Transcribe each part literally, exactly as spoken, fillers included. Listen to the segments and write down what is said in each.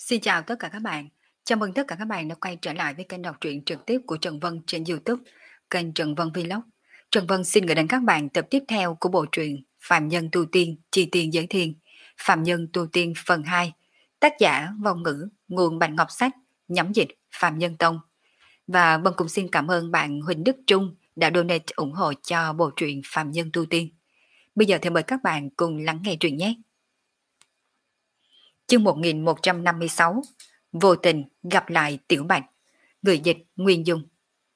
Xin chào tất cả các bạn. Chào mừng tất cả các bạn đã quay trở lại với kênh đọc truyện trực tiếp của Trần Vân trên YouTube, kênh Trần Vân Vlog. Trần Vân xin gửi đến các bạn tập tiếp theo của bộ truyện Phạm Nhân Tu Tiên, Chi Tiên Giới Thiên, Phạm Nhân Tu Tiên phần hai, tác giả Vong Ngữ, nguồn Bạch Ngọc Sách, nhắm dịch Phạm Nhân Tông. Và Vân cũng xin cảm ơn bạn Huỳnh Đức Trung đã donate ủng hộ cho bộ truyện Phạm Nhân Tu Tiên. Bây giờ thì mời các bạn cùng lắng nghe truyện nhé. Chương một nghìn một trăm năm mươi sáu, Vô tình gặp lại Tiểu Bạch. Người dịch Nguyên Dung.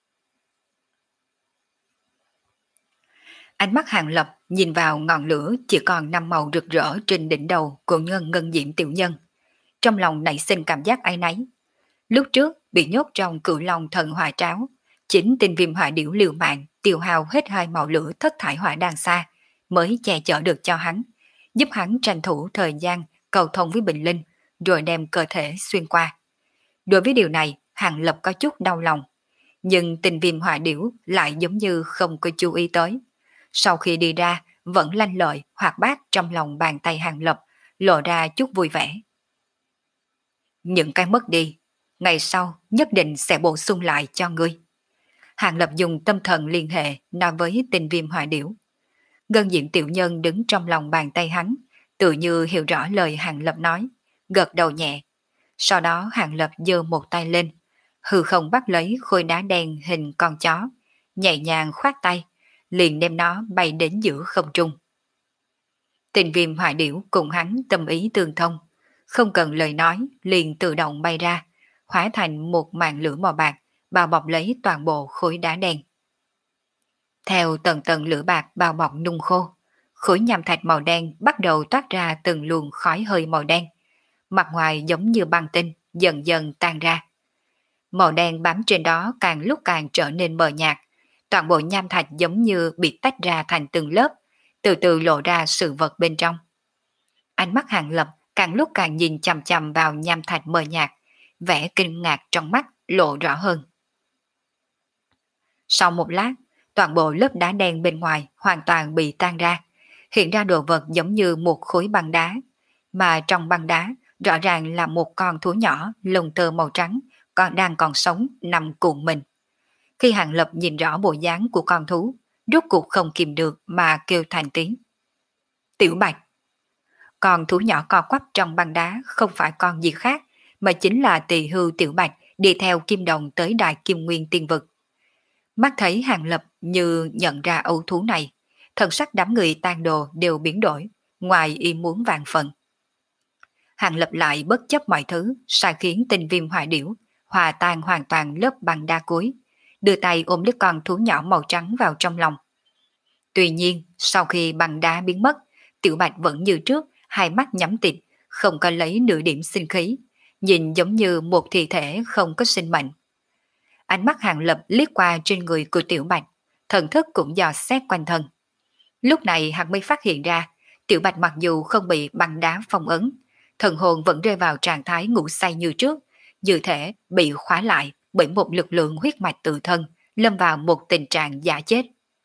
Ánh mắt Hàng Lập nhìn vào ngọn lửa chỉ còn năm màu rực rỡ trên đỉnh đầu của ngân ngân diễm tiểu nhân. Trong lòng nảy sinh cảm giác áy náy. Lúc trước bị nhốt trong cửu long thần hỏa tráo, chính tinh viêm hỏa điểu liều mạng tiêu hao hết hai màu lửa thất thải hỏa đan xa mới che chở được cho hắn, giúp hắn tranh thủ thời gian cầu thông với Bình Linh rồi đem cơ thể xuyên qua. Đối với điều này, Hàng Lập có chút đau lòng, nhưng tình viêm hỏa điểu lại giống như không có chú ý tới. Sau khi đi ra, vẫn lanh lợi, hoạt bát trong lòng bàn tay Hàng Lập, lộ ra chút vui vẻ. Những cái mất đi, ngày sau nhất định sẽ bổ sung lại cho ngươi. Hàng Lập dùng tâm thần liên hệ nói với tình viêm hỏa điểu. Ngân diệm tiểu nhân đứng trong lòng bàn tay hắn, tự như hiểu rõ lời Hàng Lập nói, gật đầu nhẹ. Sau đó Hàng Lập giơ một tay lên, hư không bắt lấy khối đá đen hình con chó, nhẹ nhàng khoát tay, liền đem nó bay đến giữa không trung. Tình viêm hỏa điểu cùng hắn tâm ý tương thông, không cần lời nói liền tự động bay ra, hóa thành một màn lửa màu bạc, bao bọc lấy toàn bộ khối đá đen. Theo tầng tầng lửa bạc bao bọc nung khô, khối nham thạch màu đen bắt đầu toát ra từng luồng khói hơi màu đen. Mặt ngoài giống như băng tinh, dần dần tan ra. Màu đen bám trên đó càng lúc càng trở nên mờ nhạt, toàn bộ nham thạch giống như bị tách ra thành từng lớp, từ từ lộ ra sự vật bên trong. Ánh mắt Hàng Lập càng lúc càng nhìn chằm chằm vào nham thạch mờ nhạt, vẻ kinh ngạc trong mắt lộ rõ hơn. Sau một lát, toàn bộ lớp đá đen bên ngoài hoàn toàn bị tan ra, hiện ra đồ vật giống như một khối băng đá, mà trong băng đá rõ ràng là một con thú nhỏ lông tơ màu trắng còn đang còn sống nằm cuộn mình. Khi Hàng Lập nhìn rõ bộ dáng của con thú, rốt cuộc không kìm được mà kêu thành tiếng. Tiểu Bạch. Con thú nhỏ co quắp trong băng đá không phải con gì khác, mà chính là Tỳ Hưu Tiểu Bạch đi theo Kim Đồng tới Đại Kim Nguyên Tiên Vực. Mắt thấy Hàng Lập như nhận ra ấu thú này, thần sắc đám người tan đồ đều biến đổi, ngoài ý muốn vạn phần. Hàng Lập lại bất chấp mọi thứ, sai khiến tình viêm hỏa điểu hòa tan hoàn toàn lớp băng đá cuối, đưa tay ôm đứa con thú nhỏ màu trắng vào trong lòng. Tuy nhiên, sau khi băng đá biến mất, Tiểu Bạch vẫn như trước, hai mắt nhắm tịt, không có lấy nửa điểm sinh khí, nhìn giống như một thi thể không có sinh mệnh. Ánh mắt Hàng Lập liếc qua trên người của Tiểu Bạch, thần thức cũng dò xét quanh thân. Lúc này hắn mới phát hiện ra, Tiểu Bạch mặc dù không bị băng đá phong ấn, thần hồn vẫn rơi vào trạng thái ngủ say như trước, như thể bị khóa lại bởi một lực lượng huyết mạch tự thân, lâm vào một tình trạng giả chết.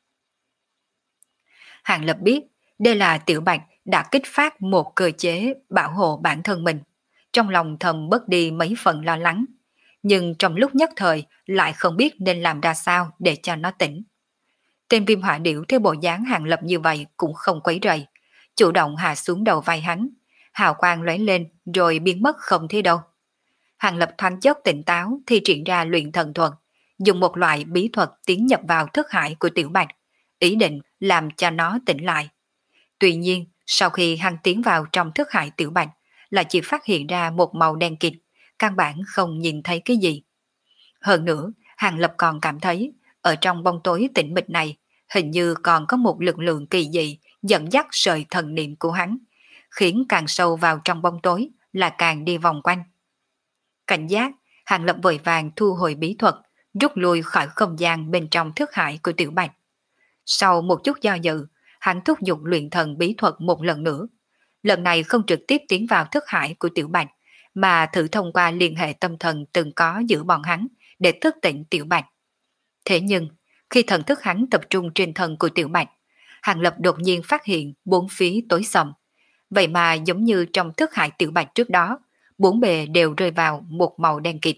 Hàng Lập biết đây là Tiểu Bạch đã kích phát một cơ chế bảo hộ bản thân mình, trong lòng thầm bớt đi mấy phần lo lắng, nhưng trong lúc nhất thời lại không biết nên làm ra sao để cho nó tỉnh. Tên viêm hỏa điểu theo bộ dáng Hàng Lập như vậy cũng không quấy rầy, chủ động hạ xuống đầu vai hắn, hào quang lóe lên rồi biến mất không thấy đâu. Hàng Lập thoáng chốc tỉnh táo thi triển ra luyện thần thuật, dùng một loại bí thuật tiến nhập vào thức hải của Tiểu Bạch, ý định làm cho nó tỉnh lại. Tuy nhiên, sau khi hắn tiến vào trong thức hải Tiểu Bạch, là chỉ phát hiện ra một màu đen kịt, căn bản không nhìn thấy cái gì. Hơn nữa, Hàng Lập còn cảm thấy, ở trong bóng tối tĩnh mịch này, hình như còn có một lực lượng kỳ dị dẫn dắt sợi thần niệm của hắn, khiến càng sâu vào trong bóng tối là càng đi vòng quanh. Cảnh giác, Hàng Lập vội vàng thu hồi bí thuật, rút lui khỏi không gian bên trong thức hải của Tiểu Bạch. Sau một chút do dự, hắn thúc giục luyện thần bí thuật một lần nữa. Lần này không trực tiếp tiến vào thức hải của Tiểu Bạch, mà thử thông qua liên hệ tâm thần từng có giữa bọn hắn để thức tỉnh Tiểu Bạch. Thế nhưng, khi thần thức hắn tập trung trên thân của Tiểu Bạch, Hàng Lập đột nhiên phát hiện bốn phía tối sầm. Vậy mà giống như trong thức hải Tiểu Bạch trước đó, bốn bề đều rơi vào một màu đen kịt.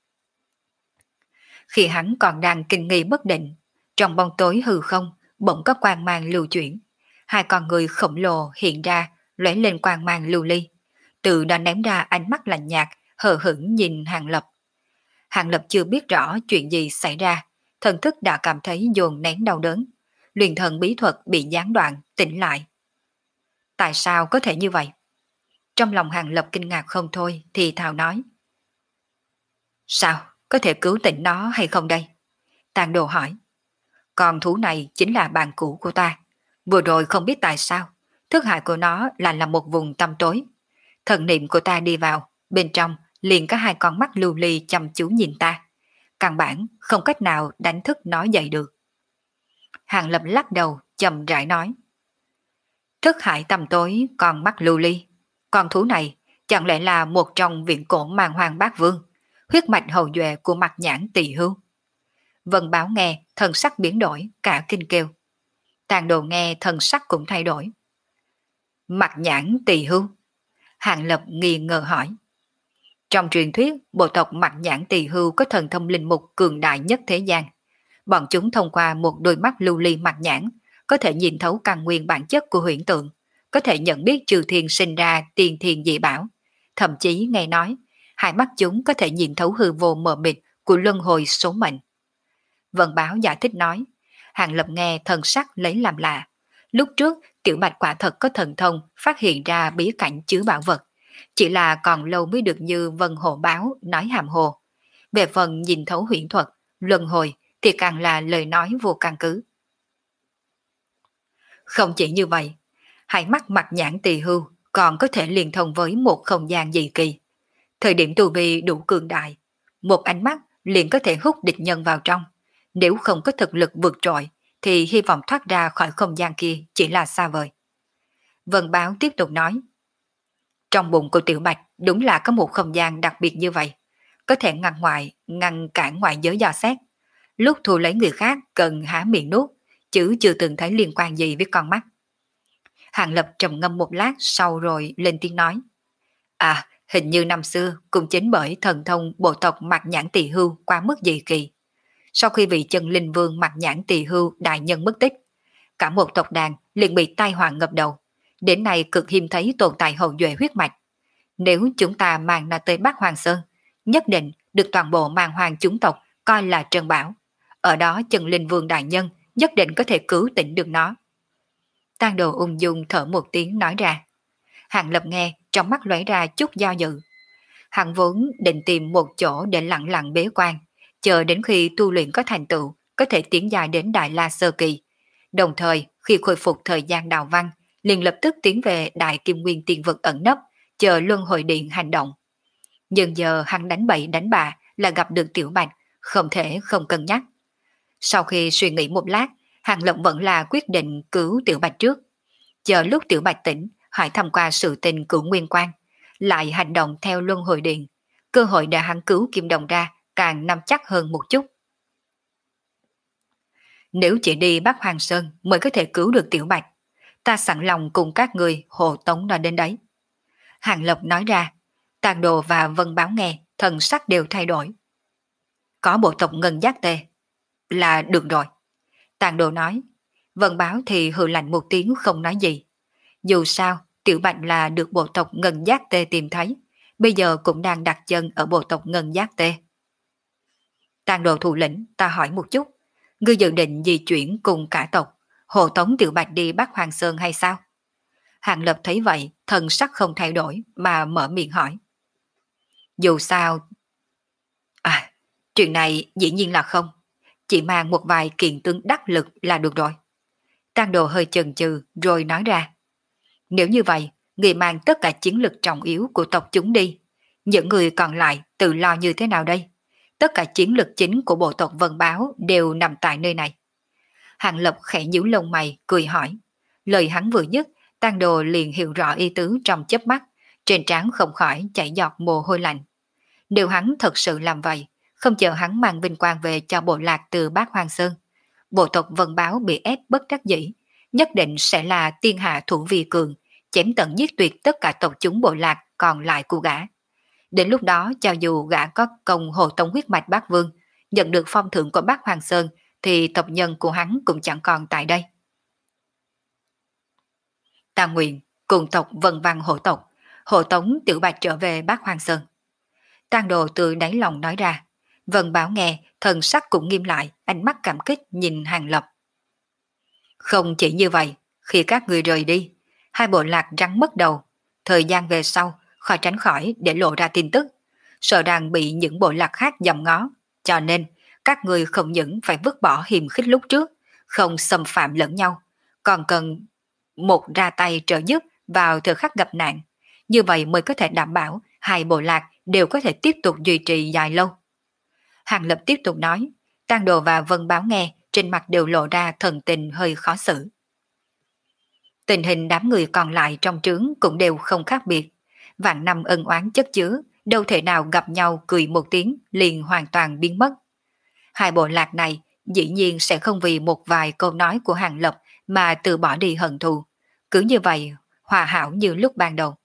Khi hắn còn đang kinh nghi bất định, trong bóng tối hư không bỗng có quang mang lưu chuyển, hai con người khổng lồ hiện ra, lóe lên quang mang lưu ly, từ đó ném ra ánh mắt lạnh nhạt, hờ hững nhìn Hàng Lập. Hàng Lập chưa biết rõ chuyện gì xảy ra, thần thức đã cảm thấy dồn nén đau đớn, luyện thần bí thuật bị gián đoạn, tỉnh lại. Tại sao có thể như vậy? Trong lòng Hàng Lập kinh ngạc không thôi thì thào nói. Sao? Có thể cứu tỉnh nó hay không đây? Tàn Đồ hỏi. Con thú này chính là bạn cũ của ta. Vừa rồi không biết tại sao, thức hại của nó là là một vùng tăm tối. Thần niệm của ta đi vào, bên trong liền có hai con mắt lưu ly chăm chú nhìn ta. Căn bản không cách nào đánh thức nó dậy được. Hàng Lập lắc đầu, chậm rãi nói. Thức hại tăm tối, con mắt lưu ly. Con thú này chẳng lẽ là một trong viện cổ màng hoàng bát vương, huyết mạch hậu duệ của mặt nhãn Tỳ Hưu? Vân Báo nghe, thần sắc biến đổi, cả kinh kêu. Tàn Đồ nghe, thần sắc cũng thay đổi. Mặt nhãn Tỳ Hưu? Hàng Lập nghi ngờ hỏi. Trong truyền thuyết, bộ tộc mặt nhãn Tỳ Hưu có thần thông linh mục cường đại nhất thế gian. Bọn chúng thông qua một đôi mắt lưu ly mặt nhãn, có thể nhìn thấu căn nguyên bản chất của huyễn tượng, có thể nhận biết trừ thiên sinh ra tiên thiên dị bảo. Thậm chí nghe nói, hai mắt chúng có thể nhìn thấu hư vô mờ mịt của luân hồi số mệnh. Vân Báo giải thích nói. Hàng Lập nghe thần sắc lấy làm lạ. Lúc trước, Tiểu Bạch quả thật có thần thông phát hiện ra bí cảnh chứa bảo vật. Chỉ là còn lâu mới được như Vân Hồ Báo nói hàm hồ. Về phần nhìn thấu huyễn thuật, luân hồi thì càng là lời nói vô căn cứ. Không chỉ như vậy, hai mắt mặt nhãn Tỳ Hưu còn có thể liên thông với một không gian dị kỳ. Thời điểm tu vi đủ cường đại, một ánh mắt liền có thể hút địch nhân vào trong. Nếu không có thực lực vượt trội, thì hy vọng thoát ra khỏi không gian kia chỉ là xa vời. Vân Báo tiếp tục nói. Trong bụng của Tiểu Bạch đúng là có một không gian đặc biệt như vậy, có thể ngăn ngoại, ngăn cản ngoại giới dò xét. Lúc thu lấy người khác cần há miệng nuốt, chứ chưa từng thấy liên quan gì với con mắt. Hàng Lập trầm ngâm một lát sau rồi lên tiếng nói. À, hình như năm xưa cũng chính bởi thần thông bộ tộc mặt nhãn Tỳ Hưu quá mức dị kỳ. Sau khi vị chân linh vương mặt nhãn Tỳ Hưu đại nhân mất tích, cả một tộc đàn liền bị tai họa ngập đầu. Đến nay cực hiếm thấy tồn tại hậu duệ huyết mạch. Nếu chúng ta mang nó tới Bắc Hoàng Sơn, nhất định được toàn bộ màng hoàng chúng tộc coi là trân bảo. Ở đó chân linh vương đại nhân nhất định có thể cứu tỉnh được nó. Tang Đồ ung dung thở một tiếng nói ra. Hàng Lập nghe, trong mắt lóe ra chút do dự. Hắn vốn định tìm một chỗ để lặng lặng bế quan, chờ đến khi tu luyện có thành tựu, có thể tiến dài đến Đại La Sơ Kỳ. Đồng thời, khi khôi phục thời gian đào văn, liền lập tức tiến về Đại Kim Nguyên Tiên Vực ẩn nấp, chờ Luân Hồi Điện hành động. Nhưng giờ hắn đánh bậy đánh bạ là gặp được Tiểu Bạch, không thể không cân nhắc. Sau khi suy nghĩ một lát, Hàng Lập vẫn là quyết định cứu Tiểu Bạch trước. Chờ lúc Tiểu Bạch tỉnh, hỏi thăm qua sự tình của Nguyên Quang, lại hành động theo Luân Hồi Điện. Cơ hội để hắn cứu Kim Đồng ra càng nắm chắc hơn một chút. Nếu chỉ đi Bắc Hoàng Sơn mới có thể cứu được Tiểu Bạch, ta sẵn lòng cùng các người hộ tống nó đến đấy. Hàng Lập nói ra. Tàn Đồ và Vân Báo nghe, thần sắc đều thay đổi. Có bộ tộc Ngân Giác Tê là được rồi. Tàn Đồ nói. Vân Báo thì hừ lạnh một tiếng không nói gì. Dù sao, Tiểu Bạch là được bộ tộc Ngân Giác Tê tìm thấy, bây giờ cũng đang đặt chân ở bộ tộc Ngân Giác Tê. Tàn Đồ thủ lĩnh, ta hỏi một chút, ngươi dự định di chuyển cùng cả tộc, hộ tống Tiểu Bạch đi Bắc Hoàng Sơn hay sao? Hàng Lập thấy vậy, thần sắc không thay đổi mà mở miệng hỏi. Dù sao... À, chuyện này dĩ nhiên là không, chỉ mang một vài kiện tướng đắc lực là được rồi. Tang Đồ hơi chần chừ rồi nói ra. Nếu như vậy, người mang tất cả chiến lực trọng yếu của tộc chúng đi. Những người còn lại tự lo như thế nào đây? Tất cả chiến lực chính của bộ tộc Vân Báo đều nằm tại nơi này. Hàng Lập khẽ nhíu lông mày, cười hỏi. Lời hắn vừa dứt, Tang Đồ liền hiểu rõ ý tứ trong chớp mắt, trên trán không khỏi chảy giọt mồ hôi lạnh. Nếu hắn thật sự làm vậy, không chờ hắn mang vinh quang về cho bộ lạc từ Bát Hoang Sơn, bộ tộc Vân Báo bị ép bất đắc dĩ, nhất định sẽ là tiên hạ thủ vi cường, chém tận giết tuyệt tất cả tộc chúng bộ lạc còn lại của gã. Đến lúc đó cho dù gã có công hộ tống huyết mạch bác vương, nhận được phong thưởng của bác Hoàng Sơn, thì tộc nhân của hắn cũng chẳng còn tại đây. Ta nguyện cùng tộc vân văn hộ tộc, hộ tống Tiểu Bạch trở về bác Hoàng Sơn. Tang Đồ từ đáy lòng nói ra. Vân Bảo nghe, thần sắc cũng nghiêm lại, ánh mắt cảm kích nhìn Hàng Lập. Không chỉ như vậy, khi các người rời đi, hai bộ lạc rắn mất đầu, thời gian về sau, khỏi tránh khỏi để lộ ra tin tức, sợ rằng bị những bộ lạc khác dòm ngó, cho nên các người không những phải vứt bỏ hiềm khích lúc trước, không xâm phạm lẫn nhau, còn cần một ra tay trợ giúp vào thời khắc gặp nạn, như vậy mới có thể đảm bảo hai bộ lạc đều có thể tiếp tục duy trì dài lâu. Hàng Lập tiếp tục nói, Tang Đồ và Vân Báo nghe, trên mặt đều lộ ra thần tình hơi khó xử. Tình hình đám người còn lại trong trướng cũng đều không khác biệt. Vạn năm ân oán chất chứa, đâu thể nào gặp nhau cười một tiếng liền hoàn toàn biến mất. Hai bộ lạc này dĩ nhiên sẽ không vì một vài câu nói của Hàng Lập mà từ bỏ đi hận thù. Cứ như vậy, hòa hảo như lúc ban đầu.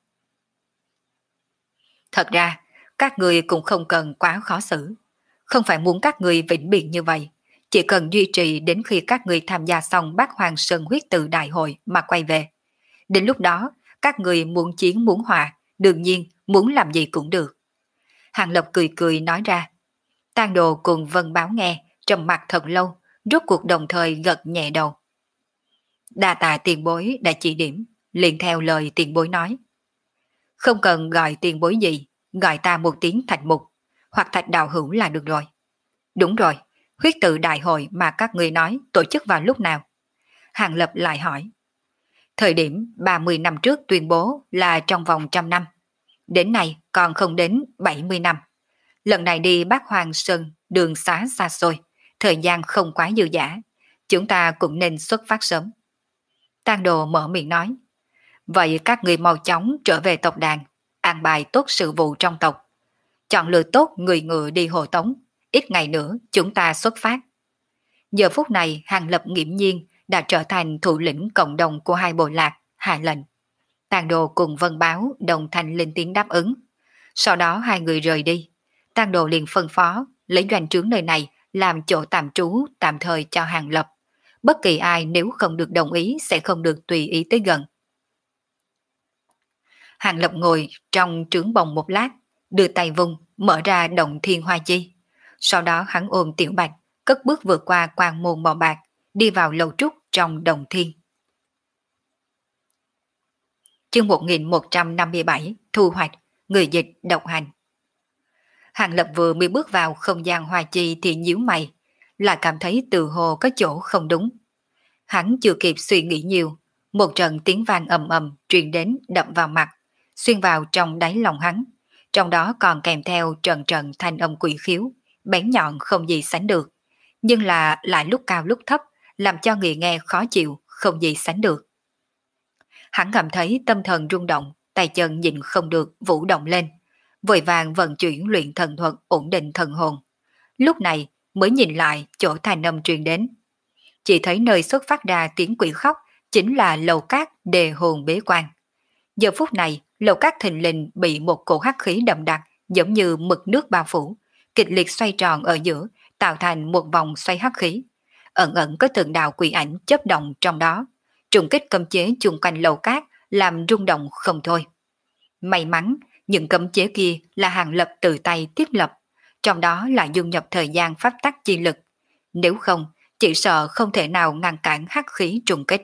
Thật ra, các người cũng không cần quá khó xử. Không phải muốn các người vĩnh biệt như vậy. Chỉ cần duy trì đến khi các người tham gia xong bát Hoàng Sơn huyết tự đại hội mà quay về. Đến lúc đó, các người muốn chiến muốn hòa, đương nhiên muốn làm gì cũng được. Hàng Lập cười cười nói ra. Tang Đồ cùng Vân Báo nghe, trầm mặt thật lâu, rốt cuộc đồng thời gật nhẹ đầu. Đa tạ tiền bối đã chỉ điểm, liền theo lời tiền bối nói. Không cần gọi tiền bối gì, gọi ta một tiếng Thạch Mục, hoặc Thạch Đạo Hữu là được rồi. Đúng rồi, huyết tự đại hội mà các người nói tổ chức vào lúc nào? Hàng Lập lại hỏi. Thời điểm ba mươi năm trước tuyên bố là trong vòng trăm năm. Đến nay còn không đến bảy mươi năm. Lần này đi Bát Hoàng Sơn đường xá xa xôi, thời gian không quá dư dả. Chúng ta cũng nên xuất phát sớm. Tang Đồ mở miệng nói. Vậy các người mau chóng trở về tộc đàn, an bài tốt sự vụ trong tộc. Chọn lựa tốt người ngựa đi hộ tống. Ít ngày nữa chúng ta xuất phát. Giờ phút này Hàng Lập nghiễm nhiên đã trở thành thủ lĩnh cộng đồng của hai bộ lạc, hạ lệnh. Tang Đồ cùng Vân Báo đồng thanh lên tiếng đáp ứng. Sau đó hai người rời đi. Tang Đồ liền phân phó lấy doanh trướng nơi này làm chỗ tạm trú tạm thời cho Hàng Lập. Bất kỳ ai nếu không được đồng ý sẽ không được tùy ý tới gần. Hàng Lập ngồi trong trướng bồng một lát, đưa tay vung, mở ra động thiên hoa chi. Sau đó hắn ôm Tiểu Bạch, cất bước vượt qua quan môn màu bạc, đi vào lầu trúc trong động thiên. Chương một nghìn một trăm năm mươi bảy, thu hoạch, người dịch độc hành. Hàng Lập vừa mới bước vào không gian hoa chi thì nhíu mày, lại cảm thấy từ hồ có chỗ không đúng. Hắn chưa kịp suy nghĩ nhiều, một trận tiếng vang ầm ầm truyền đến đập vào mặt, xuyên vào trong đáy lòng hắn, trong đó còn kèm theo trận trận thanh âm quỷ khiếu, bén nhọn không gì sánh được, nhưng là lại lúc cao lúc thấp, làm cho người nghe khó chịu, không gì sánh được. Hắn cảm thấy tâm thần rung động, tay chân nhịn không được vũ động lên, vội vàng vận chuyển luyện thần thuật ổn định thần hồn. Lúc này mới nhìn lại chỗ thanh âm truyền đến. Chỉ thấy nơi xuất phát ra tiếng quỷ khóc chính là lầu cát đề hồn bế quan. Giờ phút này, lầu cát thình lình bị một cổ hắc khí đậm đặc giống như mực nước bao phủ, kịch liệt xoay tròn ở giữa, tạo thành một vòng xoay hắc khí. Ẩn ẩn có từng đạo quỷ ảnh chớp động trong đó, trùng kích cấm chế chung quanh lầu cát làm rung động không thôi. May mắn, những cấm chế kia là Hàng Lập tự tay thiết lập, trong đó là dung nhập thời gian pháp tắc chi lực. Nếu không, chỉ sợ không thể nào ngăn cản hắc khí trùng kích.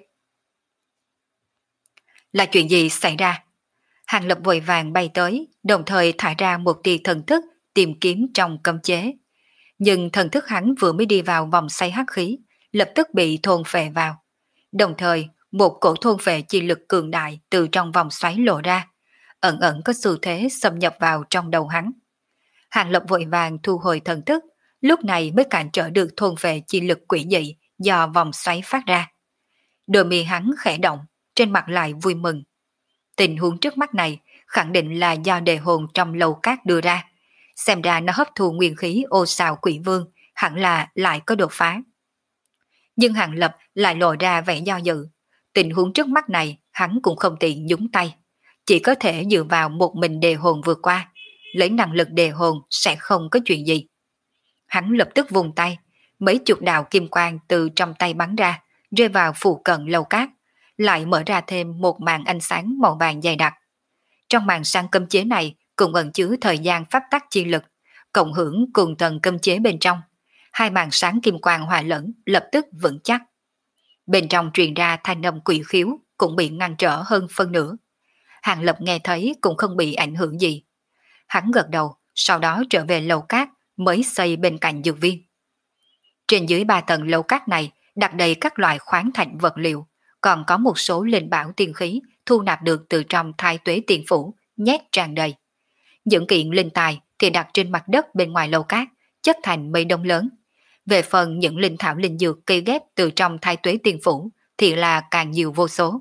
Là chuyện gì xảy ra? Hàng Lập vội vàng bay tới, đồng thời thả ra một tia thần thức tìm kiếm trong cấm chế. Nhưng thần thức hắn vừa mới đi vào vòng xoay hắc khí, lập tức bị thôn phệ vào. Đồng thời, một cổ thôn phệ chi lực cường đại từ trong vòng xoáy lộ ra, ẩn ẩn có xu thế xâm nhập vào trong đầu hắn. Hàng Lập vội vàng thu hồi thần thức, lúc này mới cản trở được thôn phệ chi lực quỷ dị do vòng xoáy phát ra. Đôi mi hắn khẽ động, trên mặt lại vui mừng. Tình huống trước mắt này khẳng định là do đề hồn trong lầu cát đưa ra. Xem ra nó hấp thu nguyên khí ô xào quỷ vương, hẳn là lại có đột phá. Nhưng Hàng Lập lại lộ ra vẻ do dự. Tình huống trước mắt này hắn cũng không tiện nhúng tay, chỉ có thể dựa vào một mình đề hồn vượt qua. lấy năng lực đề hồn sẽ không có chuyện gì. Hắn lập tức vùng tay, mấy chục đạo kim quang từ trong tay bắn ra, rơi vào phụ cận lầu cát, lại mở ra thêm một màn ánh sáng màu vàng dày đặc. Trong màn sáng cấm chế này cũng ẩn chứa thời gian pháp tắc chi lực, cộng hưởng cùng tầng cấm chế bên trong. Hai màn sáng kim quang hòa lẫn lập tức vững chắc. Bên trong truyền ra thanh âm quỷ khiếu cũng bị ngăn trở hơn phân nửa. Hàng Lập nghe thấy cũng không bị ảnh hưởng gì. Hắn gật đầu, sau đó trở về lầu cát mới xây bên cạnh dược viên. Trên dưới ba tầng lầu cát này đặt đầy các loại khoáng thạch vật liệu, còn có một số linh bảo tiên khí thu nạp được từ trong Thái Tuế Tiên Phủ, nhét tràn đầy. Những kiện linh tài thì đặt trên mặt đất bên ngoài lầu cát, chất thành mấy đống lớn. Về phần những linh thảo linh dược cây ghép từ trong Thái Tuế Tiên Phủ thì là càng nhiều vô số.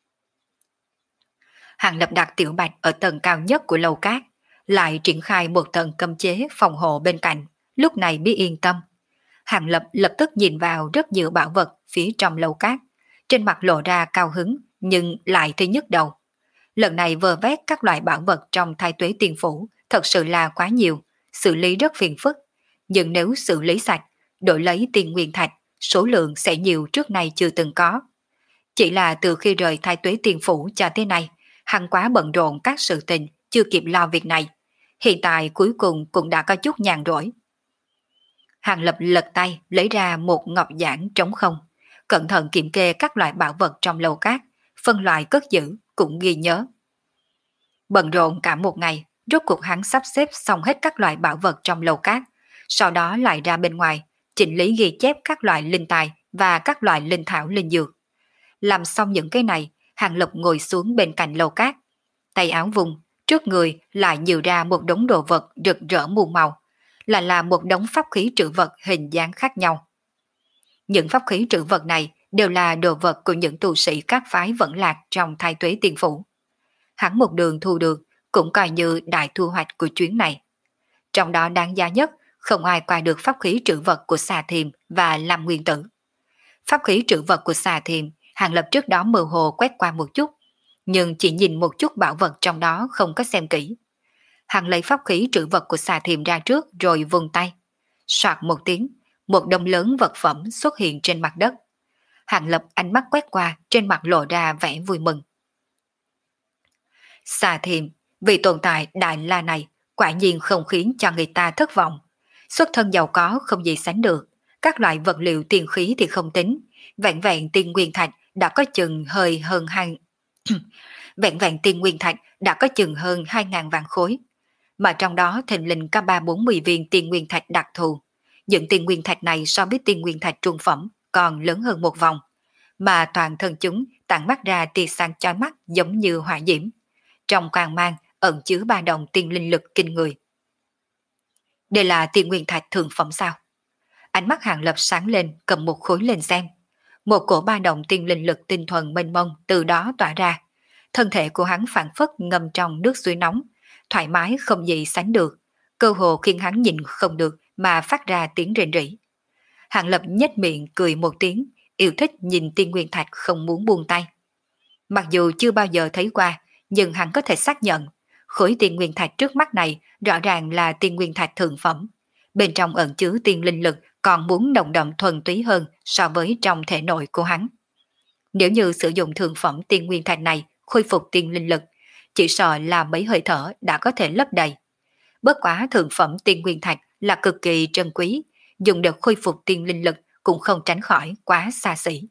Hàng Lập đặt Tiểu Bạch ở tầng cao nhất của lầu cát, lại triển khai một tầng cấm chế phòng hộ bên cạnh, lúc này mới yên tâm. Hàng Lập lập tức nhìn vào rất nhiều bảo vật phía trong lầu cát, trên mặt lộ ra cao hứng nhưng lại thấy nhức đầu. Lần này vơ vét các loại bảo vật trong Thái Tuế Tiên Phủ thật sự là quá nhiều, xử lý rất phiền phức. Nhưng nếu xử lý sạch, đổi lấy tiên nguyên thạch, số lượng sẽ nhiều trước nay chưa từng có. Chỉ là từ khi rời Thái Tuế Tiên Phủ cho tới nay, hắn quá bận rộn các sự tình, chưa kịp lo việc này. Hiện tại cuối cùng cũng đã có chút nhàn rỗi. Hàng Lập lật tay lấy ra một ngọc giản trống không, cẩn thận kiểm kê các loại bảo vật trong lầu cát, phân loại cất giữ, cũng ghi nhớ. Bận rộn cả một ngày, rốt cuộc hắn sắp xếp xong hết các loại bảo vật trong lầu cát, sau đó lại ra bên ngoài, chỉnh lý ghi chép các loại linh tài và các loại linh thảo linh dược. Làm xong những cái này, Hàng Lập ngồi xuống bên cạnh lầu cát, tay áo vùng, trước người lại nhiều ra một đống đồ vật rực rỡ muôn màu, là là một đống pháp khí trữ vật hình dáng khác nhau. Những pháp khí trữ vật này đều là đồ vật của những tu sĩ các phái vẫn lạc trong Thái Tuế Tiên Phủ. Hắn một đường thu được cũng coi như đại thu hoạch của chuyến này. Trong đó đáng giá nhất, không ai qua được pháp khí trữ vật của Xà Thiềm và Lam Nguyên Tử. Pháp khí trữ vật của Xà Thiềm, Hàng Lập trước đó mơ hồ quét qua một chút, nhưng chỉ nhìn một chút bảo vật trong đó không có xem kỹ. Hàng lấy pháp khí trữ vật của Xà Thiềm ra trước rồi vung tay. Soạt một tiếng, một đống lớn vật phẩm xuất hiện trên mặt đất. Hàng Lập ánh mắt quét qua, trên mặt lộ ra vẻ vui mừng. Xà Thiềm, vì tồn tại đại la này, quả nhiên không khiến cho người ta thất vọng. Xuất thân giàu có không gì sánh được, các loại vật liệu tiền khí thì không tính, vẹn vẹn tiên nguyên thạch đã có chừng hơi hơn hai vẹn vẹn tiên nguyên thạch đã có chừng hơn hai ngàn vạn khối, mà trong đó thình lình có ba bốn mươi viên tiên nguyên thạch đặc thù. Những tiên nguyên thạch này so với tiên nguyên thạch trung phẩm còn lớn hơn một vòng, mà toàn thân chúng tản mắt ra tia sáng chói mắt giống như hỏa diễm. Trong quang mang ẩn chứa ba đồng tiên linh lực kinh người. Đây là tiên nguyên thạch thượng phẩm sao? Ánh mắt Hàng Lập sáng lên, cầm một khối lên xem. Một cổ ba đồng tiên linh lực tinh thuần mênh mông từ đó tỏa ra. Thân thể của hắn phản phất ngâm trong nước suối nóng, thoải mái không gì sánh được, cơ hồ khiến hắn nhìn không được mà phát ra tiếng rền rỉ. Hàng Lập nhếch miệng cười một tiếng, yêu thích nhìn tiên nguyên thạch không muốn buông tay. Mặc dù chưa bao giờ thấy qua, nhưng hắn có thể xác nhận, khối tiên nguyên thạch trước mắt này rõ ràng là tiên nguyên thạch thượng phẩm. Bên trong ẩn chứa tiên linh lực còn muốn động đậm thuần túy hơn so với trong thể nội của hắn. Nếu như sử dụng thượng phẩm tiên nguyên thạch này khôi phục tiên linh lực, chỉ sợ là mấy hơi thở đã có thể lấp đầy. Bất quá thượng phẩm tiên nguyên thạch là cực kỳ trân quý, dùng để khôi phục tiên linh lực cũng không tránh khỏi quá xa xỉ.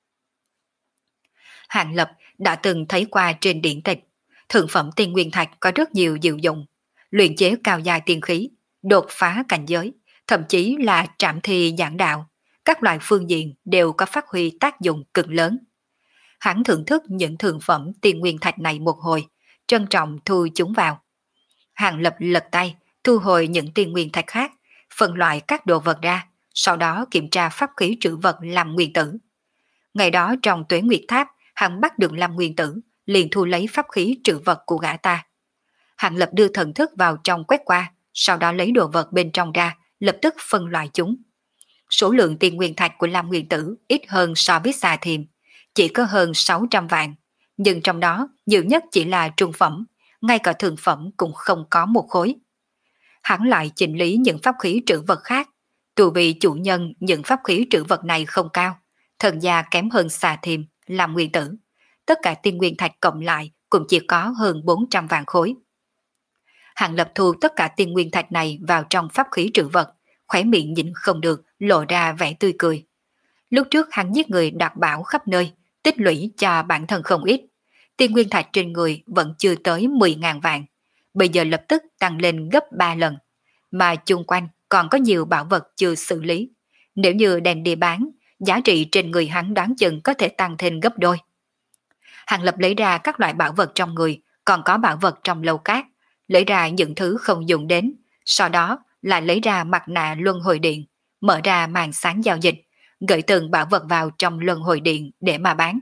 Hàng Lập đã từng thấy qua trên điển tịch, thượng phẩm tiên nguyên thạch có rất nhiều diệu dụng, luyện chế cao giai tiên khí, đột phá cảnh giới, thậm chí là trảm thi giảng đạo, các loại phương diện đều có phát huy tác dụng cực lớn. Hắn thưởng thức những thượng phẩm tiên nguyên thạch này một hồi, trân trọng thu chúng vào. Hàng Lập lật tay, thu hồi những tiên nguyên thạch khác, phân loại các đồ vật ra, sau đó kiểm tra pháp khí trữ vật Lam Nguyên Tử. Ngày đó trong Tuế Nguyệt Tháp, hắn bắt được Lam Nguyên Tử, liền thu lấy pháp khí trữ vật của gã ta. Hàng Lập đưa thần thức vào trong quét qua, sau đó lấy đồ vật bên trong ra, lập tức phân loại chúng. Số lượng tiên nguyên thạch của Lam Nguyên Tử ít hơn so với Xà Thiềm, chỉ có hơn sáu trăm vạn, nhưng trong đó nhiều nhất chỉ là trung phẩm, ngay cả thường phẩm cũng không có một khối. Hắn lại chỉnh lý những pháp khí trữ vật khác, tù vì chủ nhân những pháp khí trữ vật này không cao, thần gia kém hơn xà thiềm, làm nguyên tử. Tất cả tiên nguyên thạch cộng lại cũng chỉ có hơn bốn trăm vạn khối. Hàng Lập thu tất cả tiên nguyên thạch này vào trong pháp khí trữ vật, khóe miệng nhịn không được, lộ ra vẻ tươi cười. Lúc trước hắn giết người đoạt bảo khắp nơi, tích lũy cho bản thân không ít. Tiên nguyên thạch trên người vẫn chưa tới mười ngàn vạn, bây giờ lập tức tăng lên gấp ba lần. Mà chung quanh còn có nhiều bảo vật chưa xử lý. Nếu như đem đi bán, giá trị trên người hắn đoán chừng có thể tăng thêm gấp đôi. Hàng Lập lấy ra các loại bảo vật trong người, còn có bảo vật trong lâu cát, lấy ra những thứ không dùng đến, sau đó lại lấy ra mặt nạ luân hồi điện, mở ra màn sáng giao dịch, gửi từng bảo vật vào trong luân hồi điện để mà bán.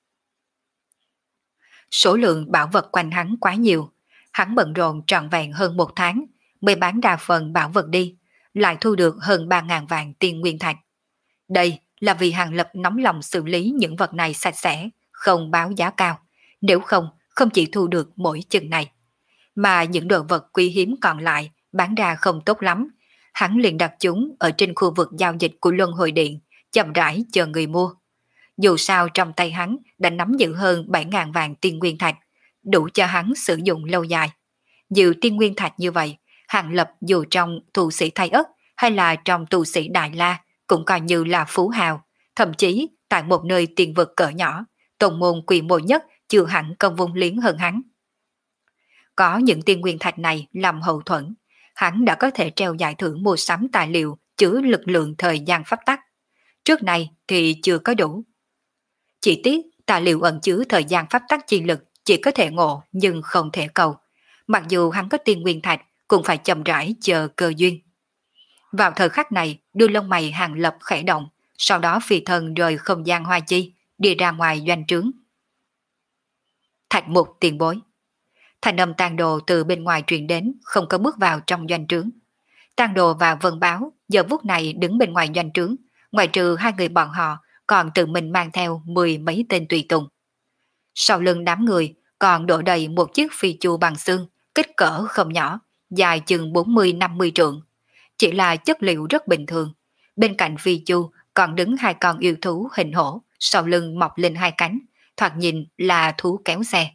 Số lượng bảo vật quanh hắn quá nhiều, hắn bận rộn trọn vẹn hơn một tháng mới bán đa phần bảo vật đi, lại thu được hơn ba ngàn vạn tiên nguyên thạch. Đây là vì Hàng Lập nóng lòng xử lý những vật này sạch sẽ, không báo giá cao, nếu không, không chỉ thu được mỗi chừng này. Mà những đồ vật quý hiếm còn lại bán ra không tốt lắm, hắn liền đặt chúng ở trên khu vực giao dịch của Luân Hồi Điện, chậm rãi chờ người mua. Dù sao trong tay hắn đã nắm giữ hơn bảy ngàn vạn tiên nguyên thạch, đủ cho hắn sử dụng lâu dài. Nhiều tiên nguyên thạch như vậy, Hàng Lập dù trong tu sĩ Thái Ất hay là trong tu sĩ Đại La cũng coi như là phú hào, thậm chí tại một nơi tiền vực cỡ nhỏ, tông môn quy mô nhất chưa hẳn công vung liếng hơn hắn. Có những tiên nguyên thạch này làm hậu thuẫn, hắn đã có thể treo giải thưởng mua sắm tài liệu chứa lực lượng thời gian pháp tắc. Trước này thì chưa có đủ. Chỉ tiếc tài liệu ẩn chứa thời gian pháp tắc chi lực chỉ có thể ngộ nhưng không thể cầu. Mặc dù hắn có tiên nguyên thạch cũng phải chậm rãi chờ cơ duyên. Vào thời khắc này, đuôi lông mày Hàng Lập khẽ động, sau đó phi thân rời không gian hoa chi, đi ra ngoài doanh trướng. Thạch Mục tiền bối. Thành âm Tang Đồ từ bên ngoài truyền đến, không có bước vào trong doanh trướng. Tang Đồ và Vân Báo giờ phút này đứng bên ngoài doanh trướng, ngoài trừ hai người bọn họ còn tự mình mang theo mười mấy tên tùy tùng. Sau lưng đám người còn đổ đầy một chiếc phi chu bằng xương, kích cỡ không nhỏ, dài chừng bốn mươi năm mươi trượng. Chỉ là chất liệu rất bình thường. Bên cạnh phi chu còn đứng hai con yêu thú hình hổ, sau lưng mọc lên hai cánh, thoạt nhìn là thú kéo xe.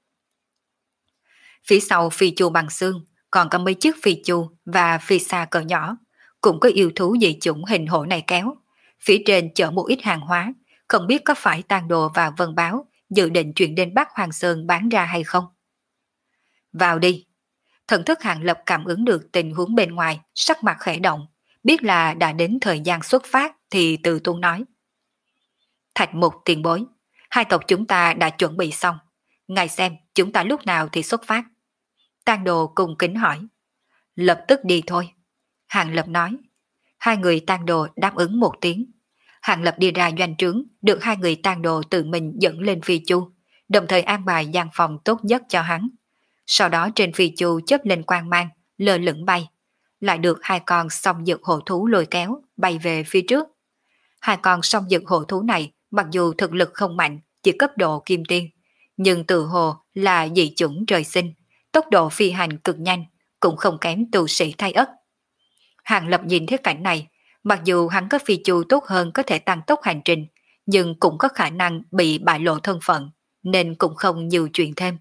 Phía sau phi chu bằng xương còn có mấy chiếc phi chu và phi xa cỡ nhỏ, cũng có yêu thú dị chủng hình hổ này kéo. Phía trên chở một ít hàng hóa, không biết có phải Tang Đồ và Vân Báo dự định chuyển đến Bắc Hoàng Sơn bán ra hay không. Vào đi. Thần thức Hàng Lập cảm ứng được tình huống bên ngoài, sắc mặt khẽ động, biết là đã đến thời gian xuất phát thì từ tuôn nói. Thạch Mục tiền bối, hai tộc chúng ta đã chuẩn bị xong, ngài xem chúng ta lúc nào thì xuất phát. Tang Đồ cùng kính hỏi. Lập tức đi thôi. Hàng Lập nói. Hai người Tang Đồ đáp ứng một tiếng. Hàng Lập đi ra doanh trướng, được hai người Tang Đồ tự mình dẫn lên phi chu, đồng thời an bài gian phòng tốt nhất cho hắn. Sau đó trên phi chu chớp lên quang mang, lơ lửng bay, lại được hai con song dực hổ thú lôi kéo, bay về phía trước. Hai con song dực hổ thú này mặc dù thực lực không mạnh, chỉ cấp độ kim tiên, nhưng tự hồ là dị chủng trời sinh, tốc độ phi hành cực nhanh, cũng không kém tu sĩ Thái Ất. Hàng Lập nhìn thấy cảnh này, mặc dù hắn có phi chu tốt hơn có thể tăng tốc hành trình, nhưng cũng có khả năng bị bại lộ thân phận, nên cũng không nhiều chuyện thêm.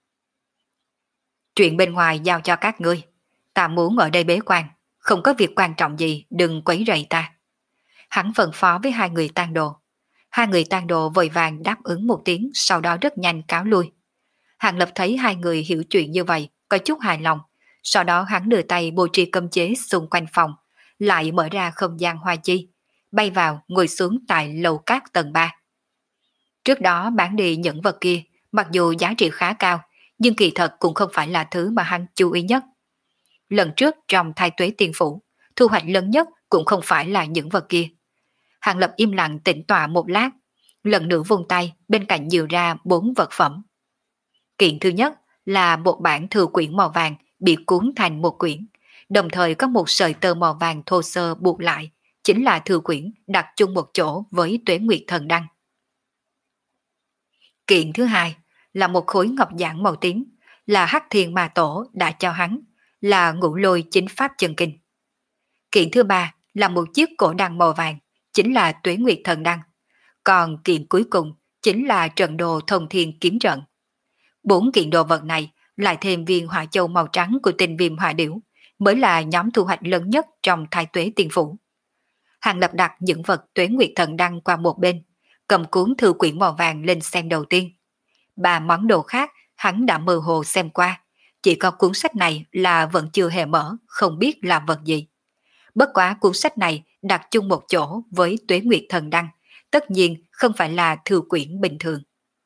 Chuyện bên ngoài giao cho các ngươi, ta muốn ở đây bế quan, không có việc quan trọng gì đừng quấy rầy ta. Hắn phân phó với hai người Tang Đồ. Hai người Tang Đồ vội vàng đáp ứng một tiếng, sau đó rất nhanh cáo lui. Hàng Lập thấy hai người hiểu chuyện như vậy, có chút hài lòng, sau đó hắn đưa tay bố trí cấm chế xung quanh phòng, lại mở ra không gian hoa chi, bay vào ngồi xuống tại lầu cát tầng ba. Trước đó bán đi những vật kia, mặc dù giá trị khá cao, nhưng kỳ thật cũng không phải là thứ mà hắn chú ý nhất. Lần trước trong Thái Tuế Tiên Phủ, thu hoạch lớn nhất cũng không phải là những vật kia. Hàng Lập im lặng tĩnh tọa một lát, lần nữa vung tay bên cạnh dìu ra bốn vật phẩm. Kiện thứ nhất là một bản thừa quyển màu vàng bị cuốn thành một quyển, đồng thời có một sợi tơ màu vàng thô sơ buộc lại, chính là thừa quyển đặt chung một chỗ với Tuế Nguyệt Thần Đăng. Kiện thứ hai là một khối ngọc giản màu tím, là Hắc Thiên Ma Tổ đã cho hắn, là Ngũ Lôi Chính Pháp Chân Kinh. Kiện thứ ba là một chiếc cổ đăng màu vàng, chính là Tuế Nguyệt Thần Đăng. Còn kiện cuối cùng chính là trận đồ Thông Thiên Kiếm Trận. Bốn kiện đồ vật này lại thêm viên hỏa châu màu trắng của Tinh Viêm Hỏa Điểu mới là nhóm thu hoạch lớn nhất trong Thái Tuế Tiên Phủ. Hàng Lập đặt những vật Tuế Nguyệt Thần Đăng qua một bên, cầm cuốn thư quyển màu vàng lên xem đầu tiên. Ba món đồ khác hắn đã mơ hồ xem qua, chỉ có cuốn sách này là vẫn chưa hề mở, không biết là vật gì. Bất quá cuốn sách này đặt chung một chỗ với Tuế Nguyệt Thần Đăng, tất nhiên không phải là thư quyển bình thường.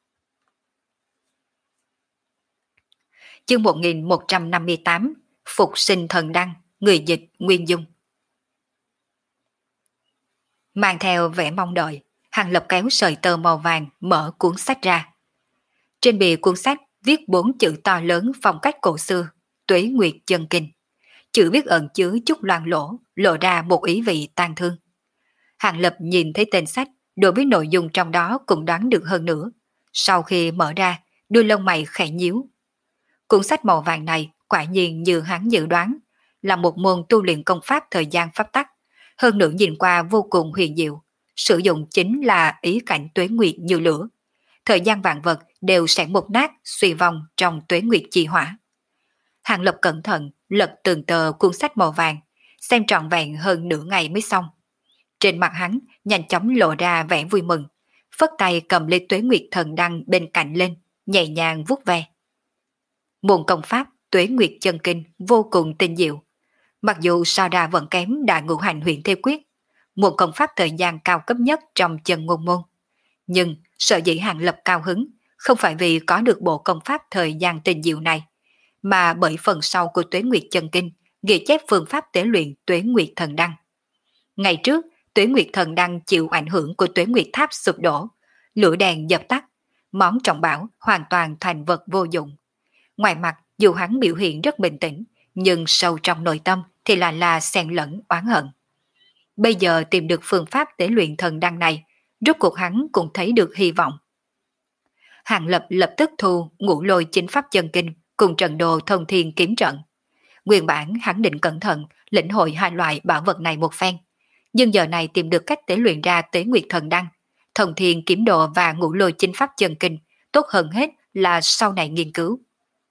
Chương một nghìn một trăm năm mươi tám, Phục Sinh Thần Đăng, người dịch Nguyên Dung. Mang theo vẻ mong đợi, Hàng Lập kéo sợi tơ màu vàng mở cuốn sách ra. Trên bìa cuốn sách viết bốn chữ to lớn phong cách cổ xưa, Tuế Nguyệt Chân Kinh. Chữ viết ẩn chứa chút loang lỗ, lộ ra một ý vị tang thương. Hàng Lập nhìn thấy tên sách, đối với nội dung trong đó cũng đoán được hơn nữa. Sau khi mở ra, đuôi lông mày khẽ nhíu. Cuốn sách màu vàng này quả nhiên như hắn dự đoán, là một môn tu luyện công pháp thời gian pháp tắc, hơn nữa nhìn qua vô cùng huyền diệu, sử dụng chính là ý cảnh tuế nguyệt như lửa. Thời gian vạn vật đều sẽ một nát suy vong trong tuế nguyệt chi hỏa. Hàng Lập cẩn thận lật từng tờ cuốn sách màu vàng, xem trọn vẹn hơn nửa ngày mới xong. Trên mặt hắn nhanh chóng lộ ra vẻ vui mừng, phất tay cầm lấy Tuế Nguyệt Thần Đăng bên cạnh lên, nhẹ nhàng vuốt ve. Môn công pháp Tuế Nguyệt Chân Kinh vô cùng tinh diệu, mặc dù so ra vẫn kém Đại Ngũ Hành Huyền Thế Quyết, một công pháp thời gian cao cấp nhất trong chân ngôn môn. Nhưng sở dĩ Hàng Lập cao hứng không phải vì có được bộ công pháp thời gian tinh diệu này, mà bởi phần sau của Tuế Nguyệt Chân Kinh ghi chép phương pháp tế luyện Tuế Nguyệt Thần Đăng. Ngày trước, Tuế Nguyệt Thần Đăng chịu ảnh hưởng của Tuế Nguyệt Tháp sụp đổ, lửa đèn dập tắt, món trọng bảo hoàn toàn thành vật vô dụng. Ngoài mặt, dù hắn biểu hiện rất bình tĩnh, nhưng sâu trong nội tâm thì lại là xen lẫn oán hận. Bây giờ tìm được phương pháp tế luyện thần đăng này, rốt cuộc hắn cũng thấy được hy vọng. Hàng Lập lập tức thu Ngũ Lôi Chính Pháp Chân Kinh cùng trận đồ Thông Thiên Kiếm Trận. Nguyên bản hắn định cẩn thận lĩnh hội hai loại bảo vật này một phen, nhưng giờ này tìm được cách tế luyện ra Tuế Nguyệt Thần Đăng, Thông Thiên Kiếm Đồ và Ngũ Lôi Chính Pháp Chân Kinh, tốt hơn hết là sau này nghiên cứu.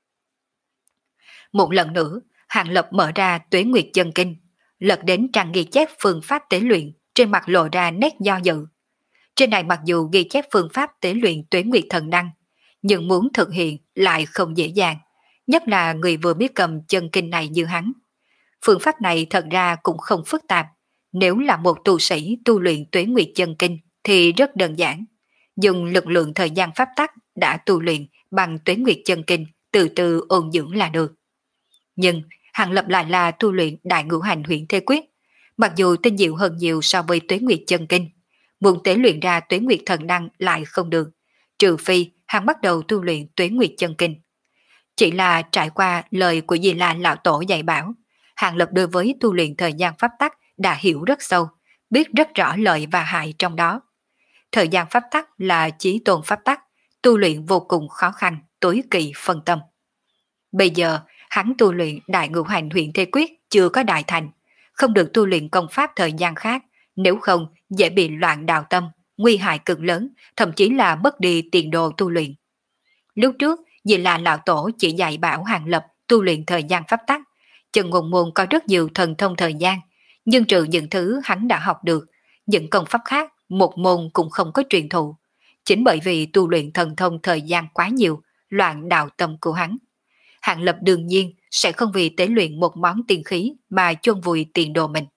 Một lần nữa, Hàng Lập mở ra Tuế Nguyệt Chân Kinh, lật đến trang ghi chép phương pháp tế luyện, trên mặt lộ ra nét do dự. Trên này mặc dù ghi chép phương pháp tế luyện Tuế Nguyệt Thần Đăng, nhưng muốn thực hiện lại không dễ dàng, nhất là người vừa biết cầm chân kinh này như hắn. Phương pháp này thật ra cũng không phức tạp, nếu là một tu sĩ tu luyện Tuế Nguyệt Chân Kinh thì rất đơn giản. Dùng lực lượng thời gian pháp tắc đã tu luyện bằng Tuế Nguyệt Chân Kinh, từ từ ôn dưỡng là được. Nhưng Hàng Lập lại là tu luyện Đại Ngũ Hành Huyền Thế Quyết, mặc dù tinh diệu hơn nhiều so với Tuế Nguyệt Chân Kinh, muốn tế luyện ra Tuế Nguyệt Thần Đăng lại không được, trừ phi hắn bắt đầu tu luyện Tuế Nguyệt Chân Kinh. Chỉ là trải qua lời của Di La Lão Tổ dạy bảo, Hàng Lập đối với tu luyện thời gian pháp tắc đã hiểu rất sâu, biết rất rõ lợi và hại trong đó. Thời gian pháp tắc là chí tôn pháp tắc, tu luyện vô cùng khó khăn, tối kỵ phân tâm. Bây giờ, hắn tu luyện Đại Ngũ Hành Huyền Thế Quyết chưa có đại thành, không được tu luyện công pháp thời gian khác, nếu không dễ bị loạn đạo tâm, nguy hại cực lớn, thậm chí là mất đi tiền đồ tu luyện. Lúc trước, vì là Lão Tổ chỉ dạy bảo Hàng Lập tu luyện thời gian pháp tắc, chân ngôn môn có rất nhiều thần thông thời gian, nhưng trừ những thứ hắn đã học được, những công pháp khác một môn cũng không có truyền thụ. Chính bởi vì tu luyện thần thông thời gian quá nhiều, loạn đạo tâm của hắn. Hàng Lập đương nhiên sẽ không vì tế luyện một món tiên khí mà chôn vùi tiền đồ mình.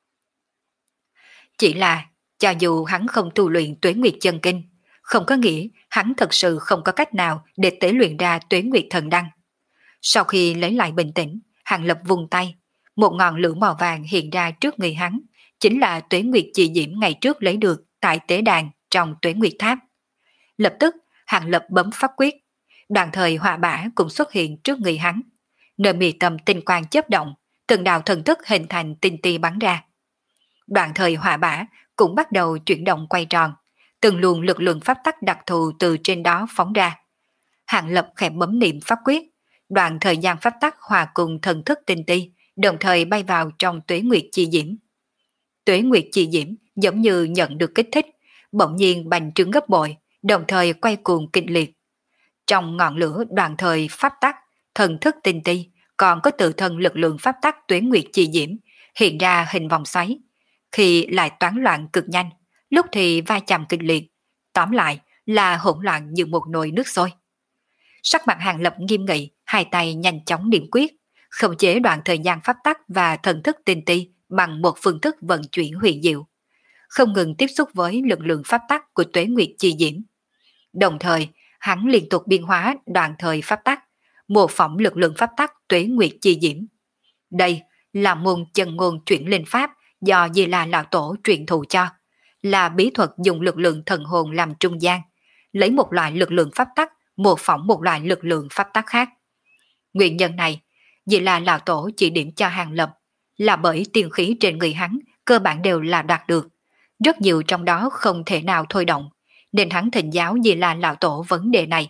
Chỉ là, cho dù hắn không tu luyện Tuế Nguyệt Chân Kinh, không có nghĩa hắn thật sự không có cách nào để tế luyện ra Tuế Nguyệt Thần Đăng. Sau khi lấy lại bình tĩnh, Hàng Lập vung tay, một ngọn lửa màu vàng hiện ra trước người hắn, chính là Tuế Nguyệt Chi Diễm ngày trước lấy được tại tế đàn trong Tuế Nguyệt Tháp. Lập tức, Hàng Lập bấm pháp quyết, đoàn thời hỏa bả cũng xuất hiện trước người hắn. Nơi mi tâm tinh quang chớp động, từng đạo thần thức hình thành tinh ti bắn ra. Đoạn thời hỏa bả cũng bắt đầu chuyển động quay tròn, từng luồng lực lượng pháp tắc đặc thù từ trên đó phóng ra. Hàng Lập khẽ bấm niệm pháp quyết, đoạn thời gian pháp tắc hòa cùng thần thức tinh ti, đồng thời bay vào trong tuế nguyệt chi diễm. Tuế nguyệt chi diễm giống như nhận được kích thích, bỗng nhiên bành trướng gấp bội, đồng thời quay cuồng kịch liệt. Trong ngọn lửa đoạn thời pháp tắc, thần thức tinh ti, còn có tự thân lực lượng pháp tắc tuế nguyệt chi diễm, hiện ra hình vòng xoáy, khi lại toán loạn cực nhanh, lúc thì va chạm kịch liệt, tóm lại là hỗn loạn như một nồi nước sôi. Sắc mặt Hàng Lập nghiêm nghị, hai tay nhanh chóng điểm quyết, khống chế đoạn thời gian pháp tắc và thần thức tinh ti bằng một phương thức vận chuyển huyền diệu, không ngừng tiếp xúc với lực lượng pháp tắc của tuế nguyệt chi diễm. Đồng thời, hắn liên tục biên hóa đoạn thời pháp tắc, mô phỏng lực lượng pháp tắc tuế nguyệt chi diễm. Đây là môn chân ngôn chuyển linh pháp do Di La Lão Tổ truyền thụ cho, là bí thuật dùng lực lượng thần hồn làm trung gian, lấy một loại lực lượng pháp tắc mô phỏng một loại lực lượng pháp tắc khác. Nguyên nhân này, Di La Lão Tổ chỉ điểm cho Hàng Lập, là bởi tiên khí trên người hắn cơ bản đều là đạt được, rất nhiều trong đó không thể nào thôi động, nên hắn thỉnh giáo Di La Lão Tổ vấn đề này.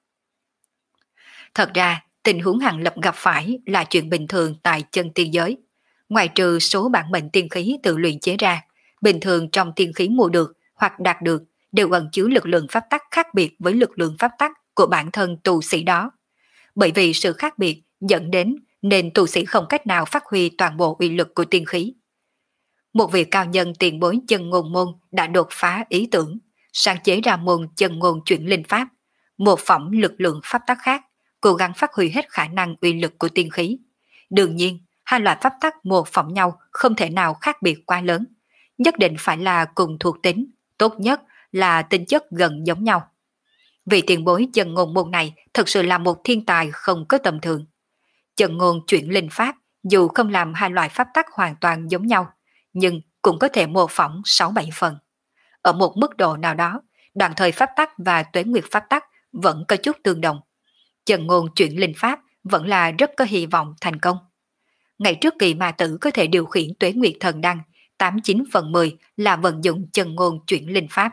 Thật ra, tình huống Hàng Lập gặp phải là chuyện bình thường tại chân tiên giới. Ngoài trừ số bản mệnh tiên khí tự luyện chế ra, bình thường trong tiên khí mua được hoặc đạt được đều ẩn chứa lực lượng pháp tắc khác biệt với lực lượng pháp tắc của bản thân tu sĩ đó. Bởi vì sự khác biệt dẫn đến nên tu sĩ không cách nào phát huy toàn bộ uy lực của tiên khí. Một vị cao nhân tiền bối chân ngôn môn đã đột phá ý tưởng, sáng chế ra môn chân ngôn chuyển linh pháp, một phỏng lực lượng pháp tắc khác, cố gắng phát huy hết khả năng uy lực của tiên khí. Đương nhiên, hai loại pháp tắc một phỏng nhau không thể nào khác biệt quá lớn, nhất định phải là cùng thuộc tính, tốt nhất là tính chất gần giống nhau. Vị tiền bối chân ngôn môn này thực sự là một thiên tài không có tầm thường. Chân ngôn chuyển linh pháp dù không làm hai loại pháp tắc hoàn toàn giống nhau, nhưng cũng có thể mô phỏng sáu bảy phần. Ở một mức độ nào đó, đoạn thời pháp tắc và tuế nguyệt pháp tắc vẫn có chút tương đồng. Chân ngôn chuyển linh pháp vẫn là rất có hy vọng thành công. Ngày trước kỳ ma tử có thể điều khiển tuế nguyệt thần đăng, tám chín phần mười là vận dụng chân ngôn chuyển linh pháp.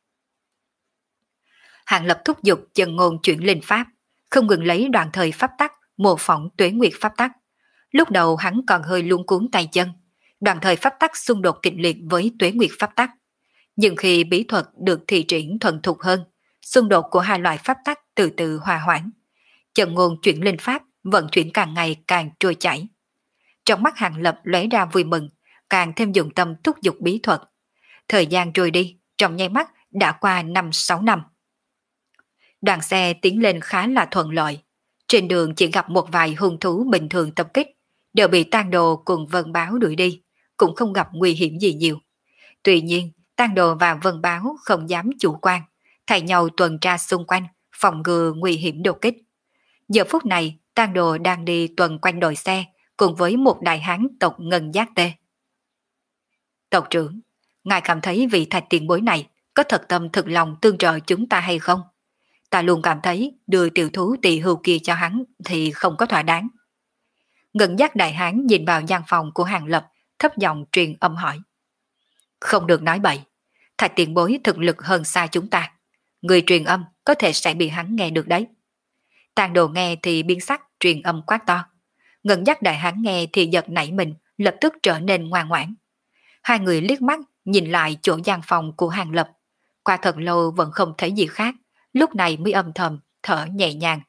Hàng Lập thúc giục chân ngôn chuyển linh pháp, không ngừng lấy đoạn thời pháp tắc mô phỏng tuế nguyệt pháp tắc. Lúc đầu hắn còn hơi luống cuốn tay chân, đoạn thời pháp tắc xung đột kịch liệt với tuế nguyệt pháp tắc. Nhưng khi bí thuật được thi triển thuần thục hơn, xung đột của hai loại pháp tắc từ từ hòa hoãn. Chân ngôn chuyển linh pháp vận chuyển càng ngày càng trôi chảy. Trong mắt Hàng Lập lóe ra vui mừng, càng thêm dụng tâm thúc giục bí thuật. Thời gian trôi đi, trong nháy mắt đã qua năm sáu năm. Đoàn xe tiến lên khá là thuận lợi. Trên đường chỉ gặp một vài hung thú bình thường tập kích, đều bị Tang Đồ cùng Vân Báo đuổi đi, cũng không gặp nguy hiểm gì nhiều. Tuy nhiên, Tang Đồ và Vân Báo không dám chủ quan, thay nhau tuần tra xung quanh, phòng ngừa nguy hiểm đột kích. Giờ phút này, Tang Đồ đang đi tuần quanh đội xe, cùng với một đại hán tộc Ngân Giác Tê. Tộc trưởng, ngài cảm thấy vị thạch tiền bối này có thật tâm thực lòng tương trợ chúng ta hay không? Ta luôn cảm thấy đưa tiểu thú tỳ hưu kia cho hắn thì không có thỏa đáng. Ngân Giác đại hán nhìn vào gian phòng của Hàng Lập, thấp giọng truyền âm hỏi. Không được nói bậy, thạch tiền bối thực lực hơn xa chúng ta. Người truyền âm có thể sẽ bị hắn nghe được đấy. Tang Đồ nghe thì biến sắc truyền âm quát to. Ngân Giác đại hán nghe thì giật nảy mình, lập tức trở nên ngoan ngoãn. Hai người liếc mắt nhìn lại chỗ gian phòng của Hàng Lập. Qua thật lâu vẫn không thấy gì khác, lúc này mới âm thầm thở nhẹ nhàng.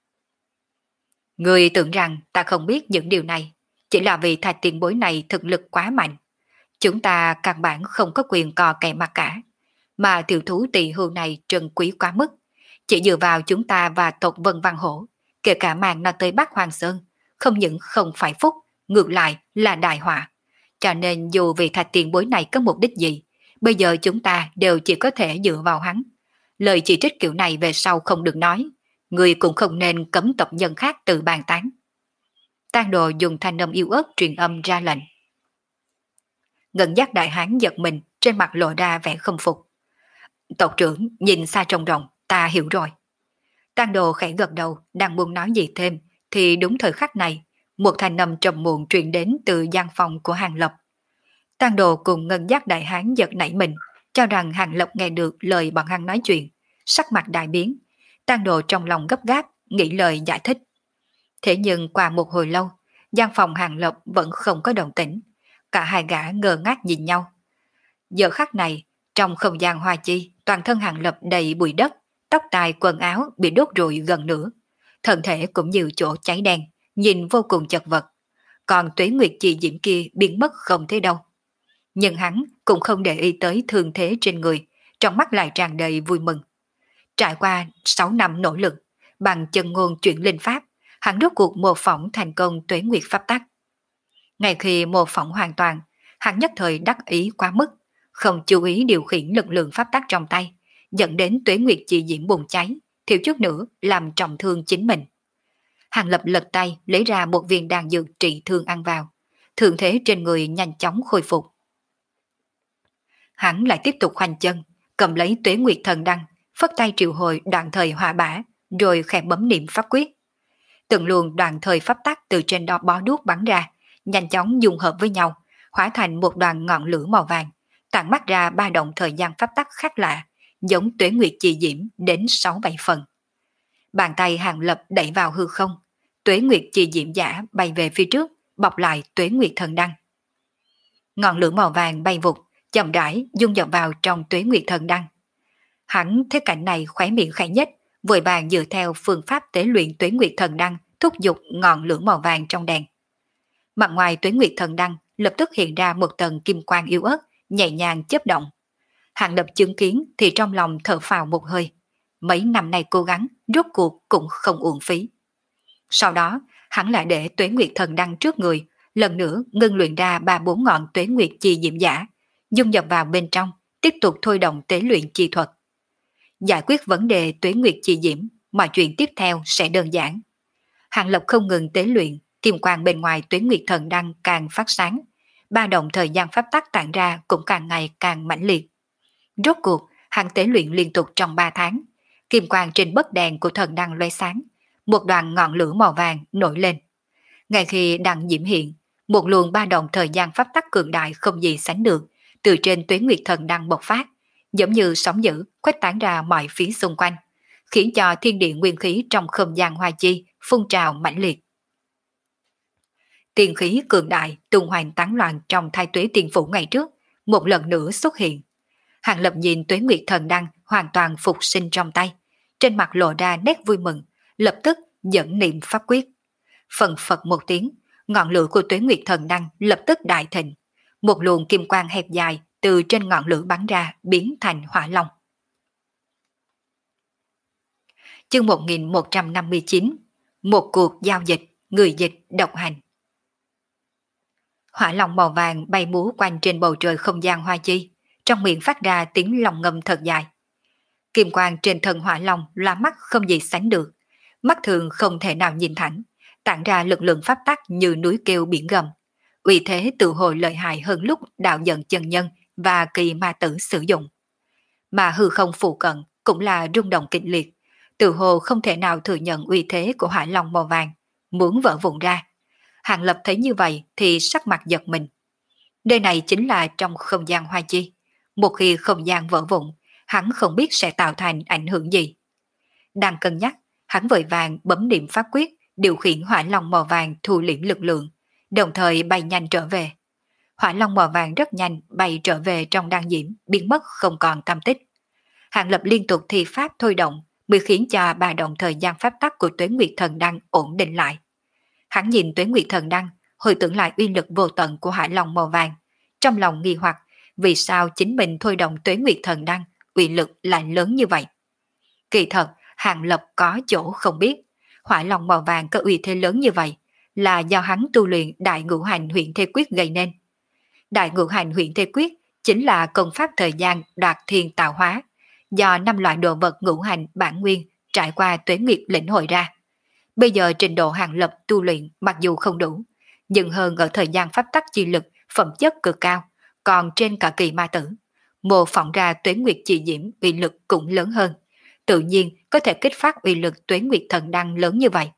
Người tưởng rằng ta không biết những điều này, chỉ là vì thạch tiền bối này thực lực quá mạnh. Chúng ta căn bản không có quyền cò kè mặt cả, mà tiểu thú tỳ hưu này trân quý quá mức. Chỉ dựa vào chúng ta và tộc Vân Văn Hổ, kể cả mang nó tới Bắc Hoàng Sơn, không những không phải phúc, ngược lại là đại họa. Cho nên dù vì thạch tiền bối này có mục đích gì, bây giờ chúng ta đều chỉ có thể dựa vào hắn. Lời chỉ trích kiểu này về sau không được nói, người cũng không nên cấm tộc nhân khác tự bàn tán. Tang Đồ dùng thanh âm yếu ớt truyền âm ra lệnh. Ngân Giác đại hán giật mình, trên mặt lộ ra vẻ không phục. Tộc trưởng nhìn xa trông rộng, ta hiểu rồi. Tang Đồ khẽ gật đầu, đang muốn nói gì thêm, thì đúng thời khắc này, một thanh âm trầm muộn truyền đến từ gian phòng của Hàng Lập. Tang Đồ cùng Ngân Giác đại hán giật nảy mình, cho rằng Hàng Lập nghe được lời bọn hắn nói chuyện, sắc mặt đại biến. Tang Đồ trong lòng gấp gáp, nghĩ lời giải thích. Thế nhưng qua một hồi lâu, gian phòng Hàng Lập vẫn không có động tĩnh. Cả hai gã ngơ ngác nhìn nhau. Giờ khắc này, trong không gian hoa chi, toàn thân Hàng Lập đầy bụi đất, tóc tai quần áo bị đốt rụi gần nửa. Thân thể cũng như chỗ cháy đen, nhìn vô cùng chật vật. Còn Tuế Nguyệt Chi Diễm kia biến mất không thấy đâu. Nhưng hắn cũng không để ý tới thương thế trên người, trong mắt lại tràn đầy vui mừng. Trải qua sáu năm nỗ lực, bằng chân ngôn chuyển linh pháp, hắn rốt cuộc mô phỏng thành công Tuế Nguyệt pháp tắc. Ngay khi mô phỏng hoàn toàn, hắn nhất thời đắc ý quá mức, không chú ý điều khiển lực lượng pháp tắc trong tay, dẫn đến Tuế Nguyệt Chi Diễm bùng cháy, thiếu chút nữa làm trọng thương chính mình. Hàng Lập lật tay lấy ra một viên đan dược trị thương ăn vào, thương thế trên người nhanh chóng khôi phục. Hắn lại tiếp tục khoanh chân, cầm lấy Tuế Nguyệt thần đăng, phất tay triệu hồi đoạn thời hỏa bả, rồi khẽ bấm niệm pháp quyết. Từng luồng đoạn thời pháp tắc từ trên đó bó đuốc bắn ra, nhanh chóng dung hợp với nhau, hóa thành một đoàn ngọn lửa màu vàng, tản mắt ra ba động thời gian pháp tắc khác lạ, giống Tuế Nguyệt Chi Diễm đến sáu bảy phần. Bàn tay Hàng Lập đẩy vào hư không, Tuế Nguyệt Chi Diễm giả bay về phía trước, bọc lại Tuế Nguyệt thần đăng. Ngọn lửa màu vàng bay vụt, chậm rãi dung nhập vào trong Tuế Nguyệt thần đăng. Hắn thấy cảnh này khóe miệng khẽ nhếch, vội vàng dựa theo phương pháp tế luyện Tuế Nguyệt thần đăng, thúc giục ngọn lửa màu vàng trong đèn. Mặt ngoài Tuế Nguyệt thần đăng lập tức hiện ra một tầng kim quang yếu ớt, nhẹ nhàng chớp động. Hàng Lập chứng kiến thì trong lòng thở phào một hơi. Mấy năm nay cố gắng, rốt cuộc cũng không uổng phí. Sau đó, hắn lại để Tuế Nguyệt thần đăng trước người, lần nữa ngưng luyện ra ba bốn ngọn Tuế Nguyệt Chi Diễm giả, dung nhập vào bên trong, tiếp tục thôi động tế luyện chi thuật. Giải quyết vấn đề Tuế Nguyệt Chi Diễm, mọi chuyện tiếp theo sẽ đơn giản. Hàng Lập không ngừng tế luyện, kim quang bên ngoài Tuế Nguyệt thần đăng càng phát sáng, ba động thời gian pháp tắc tản ra cũng càng ngày càng mãnh liệt. Rốt cuộc, hắn tế luyện liên tục trong ba tháng, kim quang trên bất đèn của thần đăng lóe sáng, một đoàn ngọn lửa màu vàng nổi lên. Ngay khi đăng diễm hiện, một luồng ba động thời gian pháp tắc cường đại không gì sánh được, từ trên Tuế Nguyệt thần đăng bộc phát, giống như sóng dữ khuếch tán ra mọi phía xung quanh, khiến cho thiên địa nguyên khí trong không gian hoa chi phun trào mãnh liệt. Tiên khí cường đại tung hoành tán loạn trong thai Tuế Tiên phủ ngày trước, một lần nữa xuất hiện. Hàng Lập nhìn Tuế Nguyệt thần đăng hoàn toàn phục sinh trong tay, trên mặt lộ ra nét vui mừng, lập tức dẫn niệm pháp quyết. Phần phật một tiếng, ngọn lửa của Tuế Nguyệt thần đăng lập tức đại thịnh, một luồng kim quang hẹp dài từ trên ngọn lửa bắn ra biến thành hỏa long. Chương một nghìn một trăm năm mươi chín. Một cuộc giao dịch, người dịch độc hành. Hỏa long màu vàng bay múa quanh trên bầu trời không gian hoa chi, trong miệng phát ra tiếng lòng ngâm thật dài. Kim quang trên thân hỏa long lóa mắt không gì sánh được, mắt thường không thể nào nhìn thẳng, tản ra lực lượng pháp tắc như núi kêu biển gầm. Uy thế tự hồi lợi hại hơn lúc đạo dẫn chân nhân và kỳ ma tử sử dụng. Mà hư không phụ cận cũng là rung động kịch liệt, tự hồ không thể nào thừa nhận uy thế của hỏa long màu vàng, muốn vỡ vụn ra. Hàng Lập thấy như vậy thì sắc mặt giật mình. Nơi này chính là trong không gian hoa chi. Một khi không gian vỡ vụn, hắn không biết sẽ tạo thành ảnh hưởng gì. Đang cân nhắc, hắn vội vàng bấm niệm pháp quyết, điều khiển hỏa long màu vàng thu liễm lực lượng, đồng thời bay nhanh trở về. Hỏa long màu vàng rất nhanh bay trở về trong đan diễm, biến mất không còn tăm tích. Hàng Lập liên tục thi pháp thôi động, mới khiến cho ba động thời gian pháp tắc của Tuế Nguyệt thần đăng ổn định lại. Hắn nhìn Tuế Nguyệt thần đăng, hồi tưởng lại uy lực vô tận của hỏa long màu vàng, trong lòng nghi hoặc vì sao chính mình thôi động Tuế Nguyệt thần đăng, uy lực lại lớn như vậy. Kỳ thật, Hàng Lập có chỗ không biết, hỏa long màu vàng có uy thế lớn như vậy là do hắn tu luyện Đại Ngũ Hành Huyễn Thế Quyết gây nên. Đại Ngũ Hành Huyễn Thế Quyết chính là công pháp thời gian đoạt thiên tạo hóa, do năm loại đồ vật ngũ hành bản nguyên trải qua tuế nguyệt lĩnh hội ra. Bây giờ trình độ Hàng Lập tu luyện mặc dù không đủ, nhưng hơn ở thời gian pháp tắc chi lực, phẩm chất cực cao, còn trên cả kỳ ma tử. Mô phỏng ra tuế nguyệt chi diễm uy lực cũng lớn hơn, tự nhiên có thể kích phát uy lực tuế nguyệt thần đăng lớn như vậy.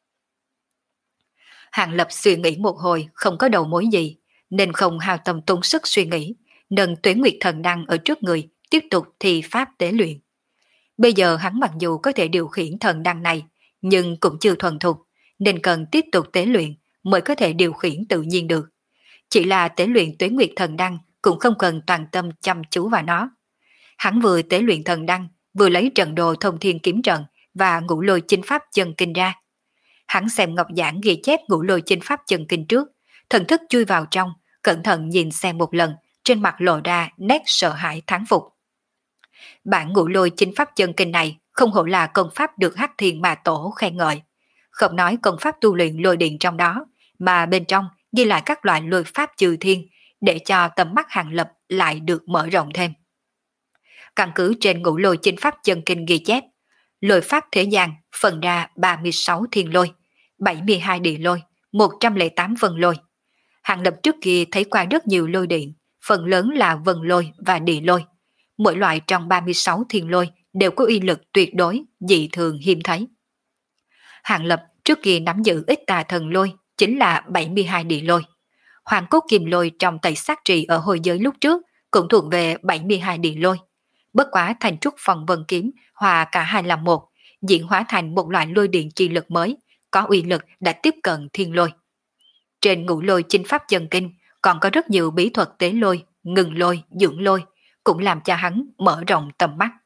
Hàng Lập suy nghĩ một hồi không có đầu mối gì, nên không hao tâm tốn sức suy nghĩ, nâng tuế nguyệt thần đăng ở trước người, tiếp tục thi pháp tế luyện. Bây giờ hắn mặc dù có thể điều khiển thần đăng này, nhưng cũng chưa thuần thục, nên cần tiếp tục tế luyện mới có thể điều khiển tự nhiên được. Chỉ là tế luyện Tuế Nguyệt Thần Đăng cũng không cần toàn tâm chăm chú vào nó. Hắn vừa tế luyện thần đăng, vừa lấy trận đồ thông thiên kiếm trận và ngũ lôi chinh pháp chân kinh ra. Hắn xem ngọc giảng ghi chép ngũ lôi chinh pháp chân kinh trước, thần thức chui vào trong, cẩn thận nhìn xem một lần, trên mặt lộ ra nét sợ hãi thán phục. Bản ngũ lôi chinh pháp chân kinh này không hổ là công pháp được Hắc Thiên Ma Tổ khen ngợi. Không nói công pháp tu luyện lôi điện trong đó, mà bên trong ghi lại các loại lôi pháp trừ thiên, để cho tầm mắt Hàng Lập lại được mở rộng thêm. Căn cứ trên ngũ lôi chinh pháp chân kinh ghi chép, lôi pháp thế gian phân ra ba mươi sáu thiên lôi, bảy mươi hai địa lôi, một trăm lẻ tám vân lôi. Hàng Lập trước kia thấy qua rất nhiều lôi điện, phần lớn là vân lôi và địa lôi. Mỗi loại trong ba mươi sáu thiên lôi đều có uy lực tuyệt đối, dị thường hiếm thấy. Hàng Lập trước kia nắm giữ ít tà thần lôi, chính là bảy mươi hai địa lôi. Hoàng cốt kim lôi trong Tây Sát Trì ở hồi giới lúc trước cũng thuộc về bảy mươi hai địa lôi. Bất quá thành trúc phong vân kiếm hòa cả hai làm một, diễn hóa thành một loại lôi điện chi lực mới, có uy lực đã tiếp cận thiên lôi. Trên ngũ lôi chinh pháp chân kinh còn có rất nhiều bí thuật tế lôi, ngừng lôi, dưỡng lôi, cũng làm cho hắn mở rộng tầm mắt.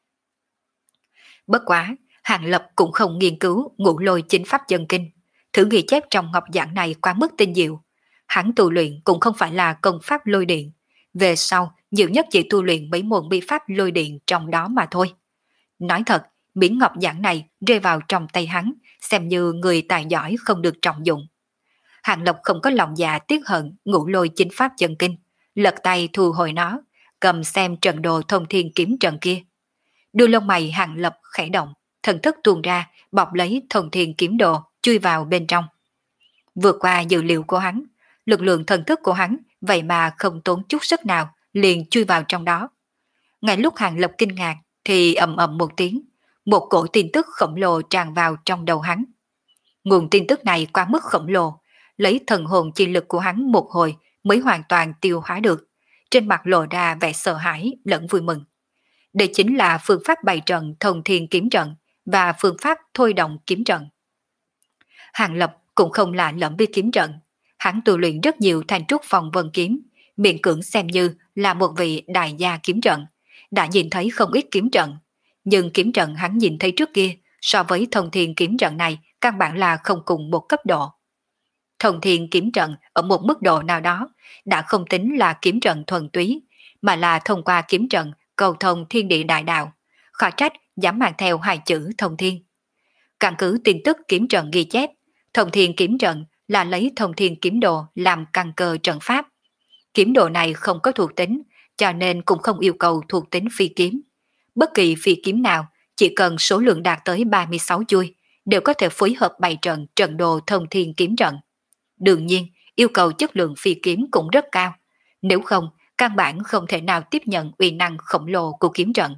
Bất quá, Hàng Lập cũng không nghiên cứu ngũ lôi chinh pháp chân kinh, thử ghi chép trong ngọc giảng này quá mức tinh diệu. Hắn tu luyện cũng không phải là công pháp lôi điện, về sau nhiều nhất chỉ tu luyện mấy môn bí pháp lôi điện trong đó mà thôi. Nói thật, miếng ngọc giảng này rơi vào trong tay hắn, xem như người tài giỏi không được trọng dụng. Hàng Lập không có lòng dạ tiếc hận ngũ lôi chinh pháp chân kinh, lật tay thu hồi nó, cầm xem trận đồ thông thiên kiếm trận kia. Đuôi lông mày Hàng Lập khẽ động, thần thức tuôn ra, bọc lấy thông thiên kiếm đồ, chui vào bên trong. Vượt qua dự liệu của hắn, lực lượng thần thức của hắn vậy mà không tốn chút sức nào, liền chui vào trong đó. Ngay lúc Hàng Lập kinh ngạc thì ầm ầm một tiếng, một cổ tin tức khổng lồ tràn vào trong đầu hắn. Nguồn tin tức này quá mức khổng lồ, lấy thần hồn chi lực của hắn một hồi mới hoàn toàn tiêu hóa được, trên mặt lộ ra vẻ sợ hãi lẫn vui mừng. Đây chính là phương pháp bày trận thông thiên kiếm trận và phương pháp thôi động kiếm trận. Hàng Lập cũng không lạ lẫm với kiếm trận, hắn tu luyện rất nhiều thành trúc phong vân kiếm, miễn cưỡng xem như là một vị đại gia kiếm trận, đã nhìn thấy không ít kiếm trận, nhưng kiếm trận hắn nhìn thấy trước kia so với thông thiên kiếm trận này căn bản là không cùng một cấp độ. Thông thiên kiếm trận ở một mức độ nào đó đã không tính là kiếm trận thuần túy, mà là thông qua kiếm trận cầu thông thiên địa đại đạo, khó trách dám mang theo hai chữ thông thiên. Căn cứ tin tức kiếm trận ghi chép, thông thiên kiếm trận là lấy thông thiên kiếm đồ làm căn cơ trận pháp. Kiếm đồ này không có thuộc tính, cho nên cũng không yêu cầu thuộc tính phi kiếm. Bất kỳ phi kiếm nào, chỉ cần số lượng đạt tới ba mươi sáu chuôi, đều có thể phối hợp bày trận trận đồ thông thiên kiếm trận. Đương nhiên, yêu cầu chất lượng phi kiếm cũng rất cao, nếu không, căn bản không thể nào tiếp nhận uy năng khổng lồ của kiếm trận.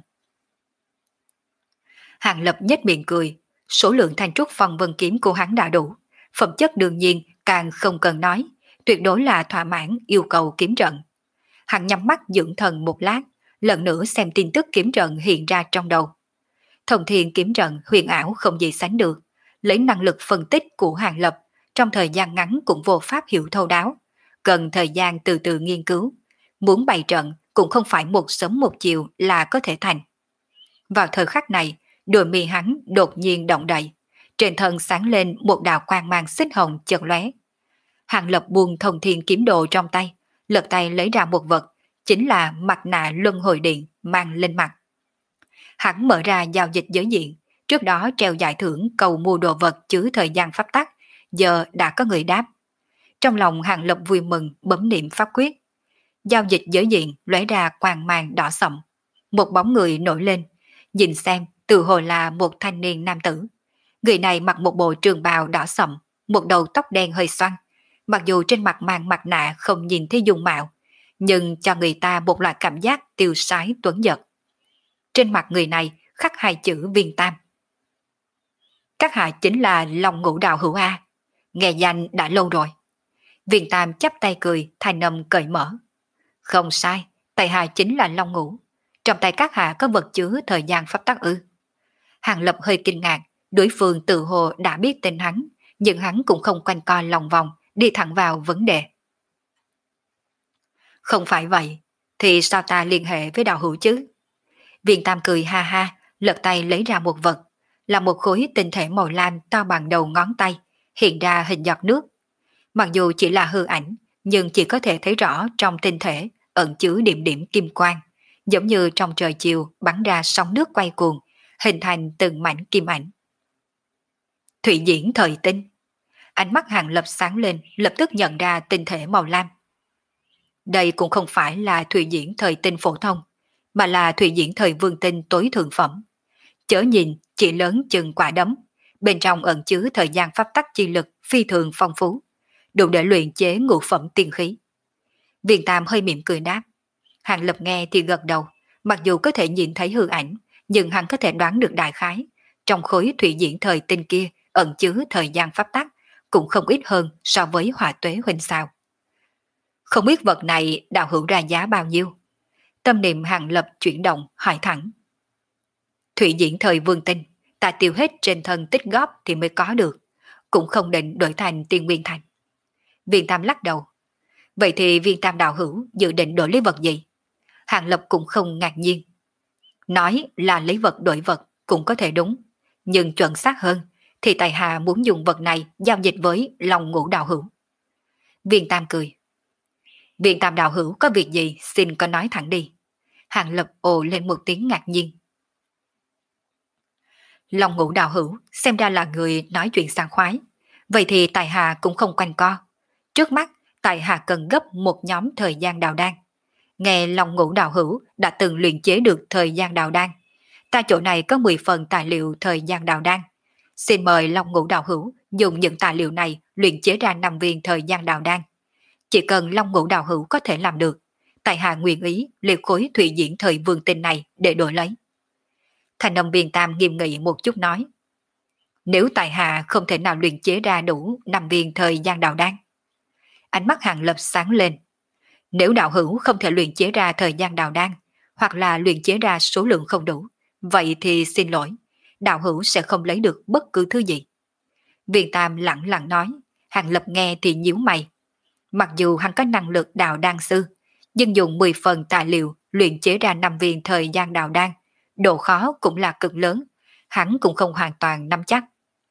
Hàng Lập nhếch miệng cười, số lượng thanh trúc phong vân kiếm của hắn đã đủ, phẩm chất đương nhiên càng không cần nói, tuyệt đối là thỏa mãn yêu cầu kiếm trận. Hắn nhắm mắt dưỡng thần một lát, lần nữa xem tin tức kiếm trận hiện ra trong đầu. Thông thiên kiếm trận huyền ảo không gì sánh được, lấy năng lực phân tích của Hàng Lập, trong thời gian ngắn cũng vô pháp hiểu thấu đáo, cần thời gian từ từ nghiên cứu. Muốn bày trận cũng không phải một sớm một chiều là có thể thành. Vào thời khắc này, đôi mi hắn đột nhiên động đậy, trên thân sáng lên một đạo quang mang xích hồng chợt lóe. Hàng Lập buông thông thiên kiếm đồ trong tay, lật tay lấy ra một vật, chính là mặt nạ luân hồi điện mang lên mặt. Hắn mở ra giao dịch giới diện, trước đó treo giải thưởng cầu mua đồ vật chứa thời gian pháp tắc, giờ đã có người đáp. Trong lòng Hàng Lập vui mừng bấm niệm pháp quyết. Giao dịch giới diện lóe ra quang mang đỏ sậm. Một bóng người nổi lên, nhìn xem tự hồ là một thanh niên nam tử. Người này mặc một bộ trường bào đỏ sậm, một đầu tóc đen hơi xoăn. Mặc dù trên mặt mang mặt nạ không nhìn thấy dung mạo, nhưng cho người ta một loại cảm giác tiêu sái tuấn giật. Trên mặt người này khắc hai chữ Viên Tam. Các hạ chính là Long Ngũ Đạo Hữu A, nghe danh đã lâu rồi. Viên Tam chắp tay cười, thanh âm cởi mở. Không sai, tại hạ chính là Long Ngũ. Trong tay các hạ có vật chứa thời gian pháp tắc ư? Hàng Lập hơi kinh ngạc, đối phương tự hồ đã biết tên hắn, nhưng hắn cũng không quanh co lòng vòng, đi thẳng vào vấn đề. Không phải vậy, thì sao ta liên hệ với đạo hữu chứ? Viên Tam cười ha ha, lật tay lấy ra một vật, là một khối tinh thể màu lam to bằng đầu ngón tay, hiện ra hình giọt nước. Mặc dù chỉ là hư ảnh, nhưng chỉ có thể thấy rõ trong tinh thể ẩn chứa điểm điểm kim quang, giống như trong trời chiều bắn ra sóng nước quay cuồng, hình thành từng mảnh kim ảnh. Thủy diễn thời tinh. Ánh mắt Hàng Lập sáng lên, lập tức nhận ra tinh thể màu lam. Đây cũng không phải là thủy diễn thời tinh phổ thông, mà là thủy diễn thời vương tinh tối thượng phẩm. Chớ nhìn chỉ lớn chừng quả đấm, bên trong ẩn chứa thời gian pháp tắc chi lực phi thường phong phú, đủ để luyện chế ngũ phẩm tiên khí. Viên Tam hơi mỉm cười đáp. Hàng Lập nghe thì gật đầu, mặc dù có thể nhìn thấy hư ảnh, nhưng hắn có thể đoán được đại khái, trong khối thủy diễn thời tinh kia ẩn chứa thời gian pháp tắc, cũng không ít hơn so với hỏa tuế huynh sao. Không biết vật này đạo hữu ra giá bao nhiêu? Tâm niệm Hàng Lập chuyển động, hỏi thẳng. Thủy diễn thời vương tinh, ta tiêu hết trên thân tích góp thì mới có được, cũng không định đổi thành tiên nguyên thành. Viên Tam lắc đầu. Vậy thì Viên Tam đạo hữu dự định đổi lấy vật gì? Hàng Lập cũng không ngạc nhiên. Nói là lấy vật đổi vật cũng có thể đúng, nhưng chuẩn xác hơn thì tài hạ muốn dùng vật này giao dịch với Long Ngũ đạo hữu. Viên Tam cười. Viên Tam đạo hữu có việc gì xin có nói thẳng đi. Hàng Lập ồ lên một tiếng ngạc nhiên. Long Ngũ đạo hữu xem ra là người nói chuyện sảng khoái, vậy thì tài hạ cũng không quanh co. Trước mắt tài hạ cần gấp một nhóm thời gian đào đan. Nghe Long Ngũ đạo hữu đã từng luyện chế được thời gian đào đan, ta chỗ này có mười phần tài liệu thời gian đào đan. Xin mời Long Ngũ đạo hữu dùng những tài liệu này luyện chế ra năm viên thời gian đào đan. Chỉ cần Long Ngũ đạo hữu có thể làm được, tại hạ nguyện ý liệt khối thủy diễn thời vương tinh này để đổi lấy. Thành âm Viên Tam nghiêm nghị một chút nói. Nếu tại hạ không thể nào luyện chế ra đủ năm viên thời gian đào đan. Ánh mắt Hàng Lập sáng lên. Nếu đạo hữu không thể luyện chế ra thời gian đào đan, hoặc là luyện chế ra số lượng không đủ, vậy thì xin lỗi, đạo hữu sẽ không lấy được bất cứ thứ gì. Viên Tam lặng lặng nói. Hàng Lập nghe thì nhíu mày. Mặc dù hắn có năng lực đào đan sư, nhưng dùng mười phần tài liệu luyện chế ra năm viên thời gian đào đan, độ khó cũng là cực lớn, hắn cũng không hoàn toàn nắm chắc.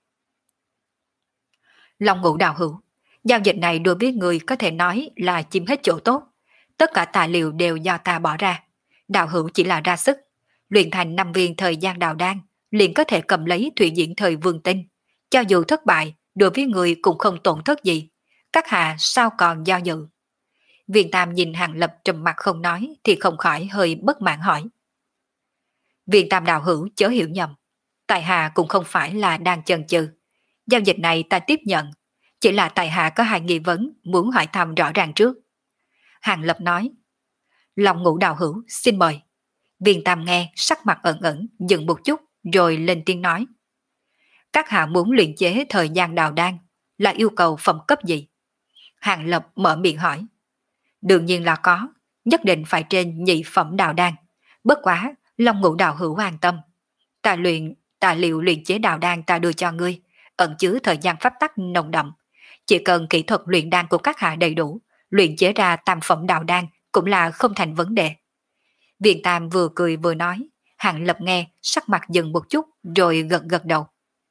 Long Ngũ đạo hữu, giao dịch này đối với người có thể nói là chiếm hết chỗ tốt. Tất cả tài liệu đều do ta bỏ ra. Đạo hữu chỉ là ra sức, luyện thành năm viên thời gian đào đan, liền có thể cầm lấy thủy diễn thời vương tinh. Cho dù thất bại, đối với người cũng không tổn thất gì. Các hạ sao còn do dự? Viên Tam nhìn Hàng Lập trầm mặt không nói thì không khỏi hơi bất mãn hỏi. Viên Tam đạo hữu chớ hiểu nhầm. Tại hạ cũng không phải là đang chần chừ. Giao dịch này ta tiếp nhận. Chỉ là tại hạ có hai nghi vấn muốn hỏi thăm rõ ràng trước. Hàng Lập nói. Long Ngũ đạo hữu xin mời. Viên Tam nghe sắc mặt ẩn ẩn dừng một chút rồi lên tiếng nói. Các hạ muốn luyện chế thời gian đào đan là yêu cầu phẩm cấp gì? Hàng Lập mở miệng hỏi. Đương nhiên là có, nhất định phải trên nhị phẩm đào đan. Bất quá, Long Ngũ đạo hữu an tâm. Ta luyện, tài liệu luyện chế đào đan ta đưa cho ngươi, ẩn chứa thời gian pháp tắc nồng đậm. Chỉ cần kỹ thuật luyện đan của các hạ đầy đủ, luyện chế ra tam phẩm đào đan cũng là không thành vấn đề. Viên Tam vừa cười vừa nói. Hàng Lập nghe sắc mặt dừng một chút rồi gật gật đầu.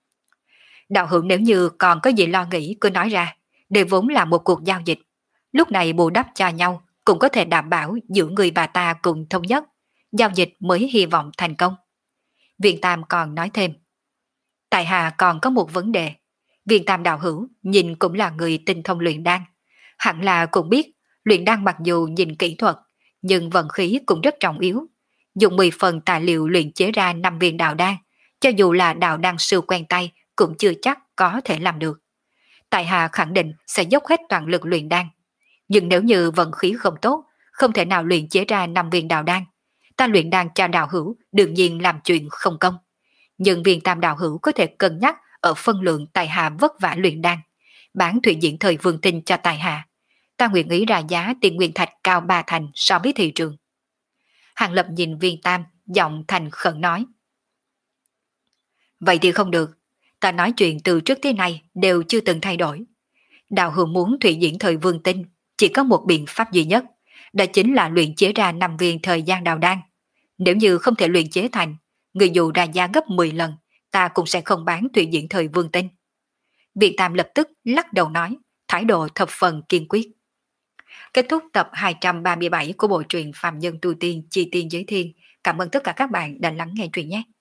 Đạo hữu nếu như còn có gì lo nghĩ cứ nói ra, đây vốn là một cuộc giao dịch. Lúc này bù đắp cho nhau cũng có thể đảm bảo giữa người và ta cùng thống nhất, giao dịch mới hy vọng thành công. Viên Tam còn nói thêm. Tại hạ còn có một vấn đề. Viên Tam đạo hữu nhìn cũng là người tinh thông luyện đan. Hẳn là cũng biết, luyện đan mặc dù nhìn kỹ thuật, nhưng vận khí cũng rất trọng yếu. Dùng mười phần tài liệu luyện chế ra năm viên đào đan, cho dù là đào đan sư quen tay cũng chưa chắc có thể làm được. Tại hạ khẳng định sẽ dốc hết toàn lực luyện đan. Nhưng nếu như vận khí không tốt, không thể nào luyện chế ra năm viên đào đan, ta luyện đan cho đạo hữu đương nhiên làm chuyện không công. Nhưng viên Tam đạo hữu có thể cân nhắc ở phân lượng tại hạ vất vả luyện đan, bán thủy diễn thời vương tinh cho tại hạ. Ta nguyện ý ra giá tiền nguyên thạch cao ba thành so với thị trường. Hàng Lập nhìn viên Tam, giọng thành khẩn nói. Vậy thì không được. Ta nói chuyện từ trước tới nay đều chưa từng thay đổi. Đạo hữu muốn thủy diễn thời vương tinh, chỉ có một biện pháp duy nhất, đó chính là luyện chế ra năm viên thời gian đào đan. Nếu như không thể luyện chế thành, người dù ra giá gấp mười lần, ta cũng sẽ không bán thủy diễn thời vương tinh. Viện Tam lập tức lắc đầu nói, thái độ thập phần kiên quyết. Kết thúc tập hai trăm ba mươi bảy của bộ truyện Phàm Nhân Tu Tiên Chi Tiên Giới Thiên. Cảm ơn tất cả các bạn đã lắng nghe truyện nhé.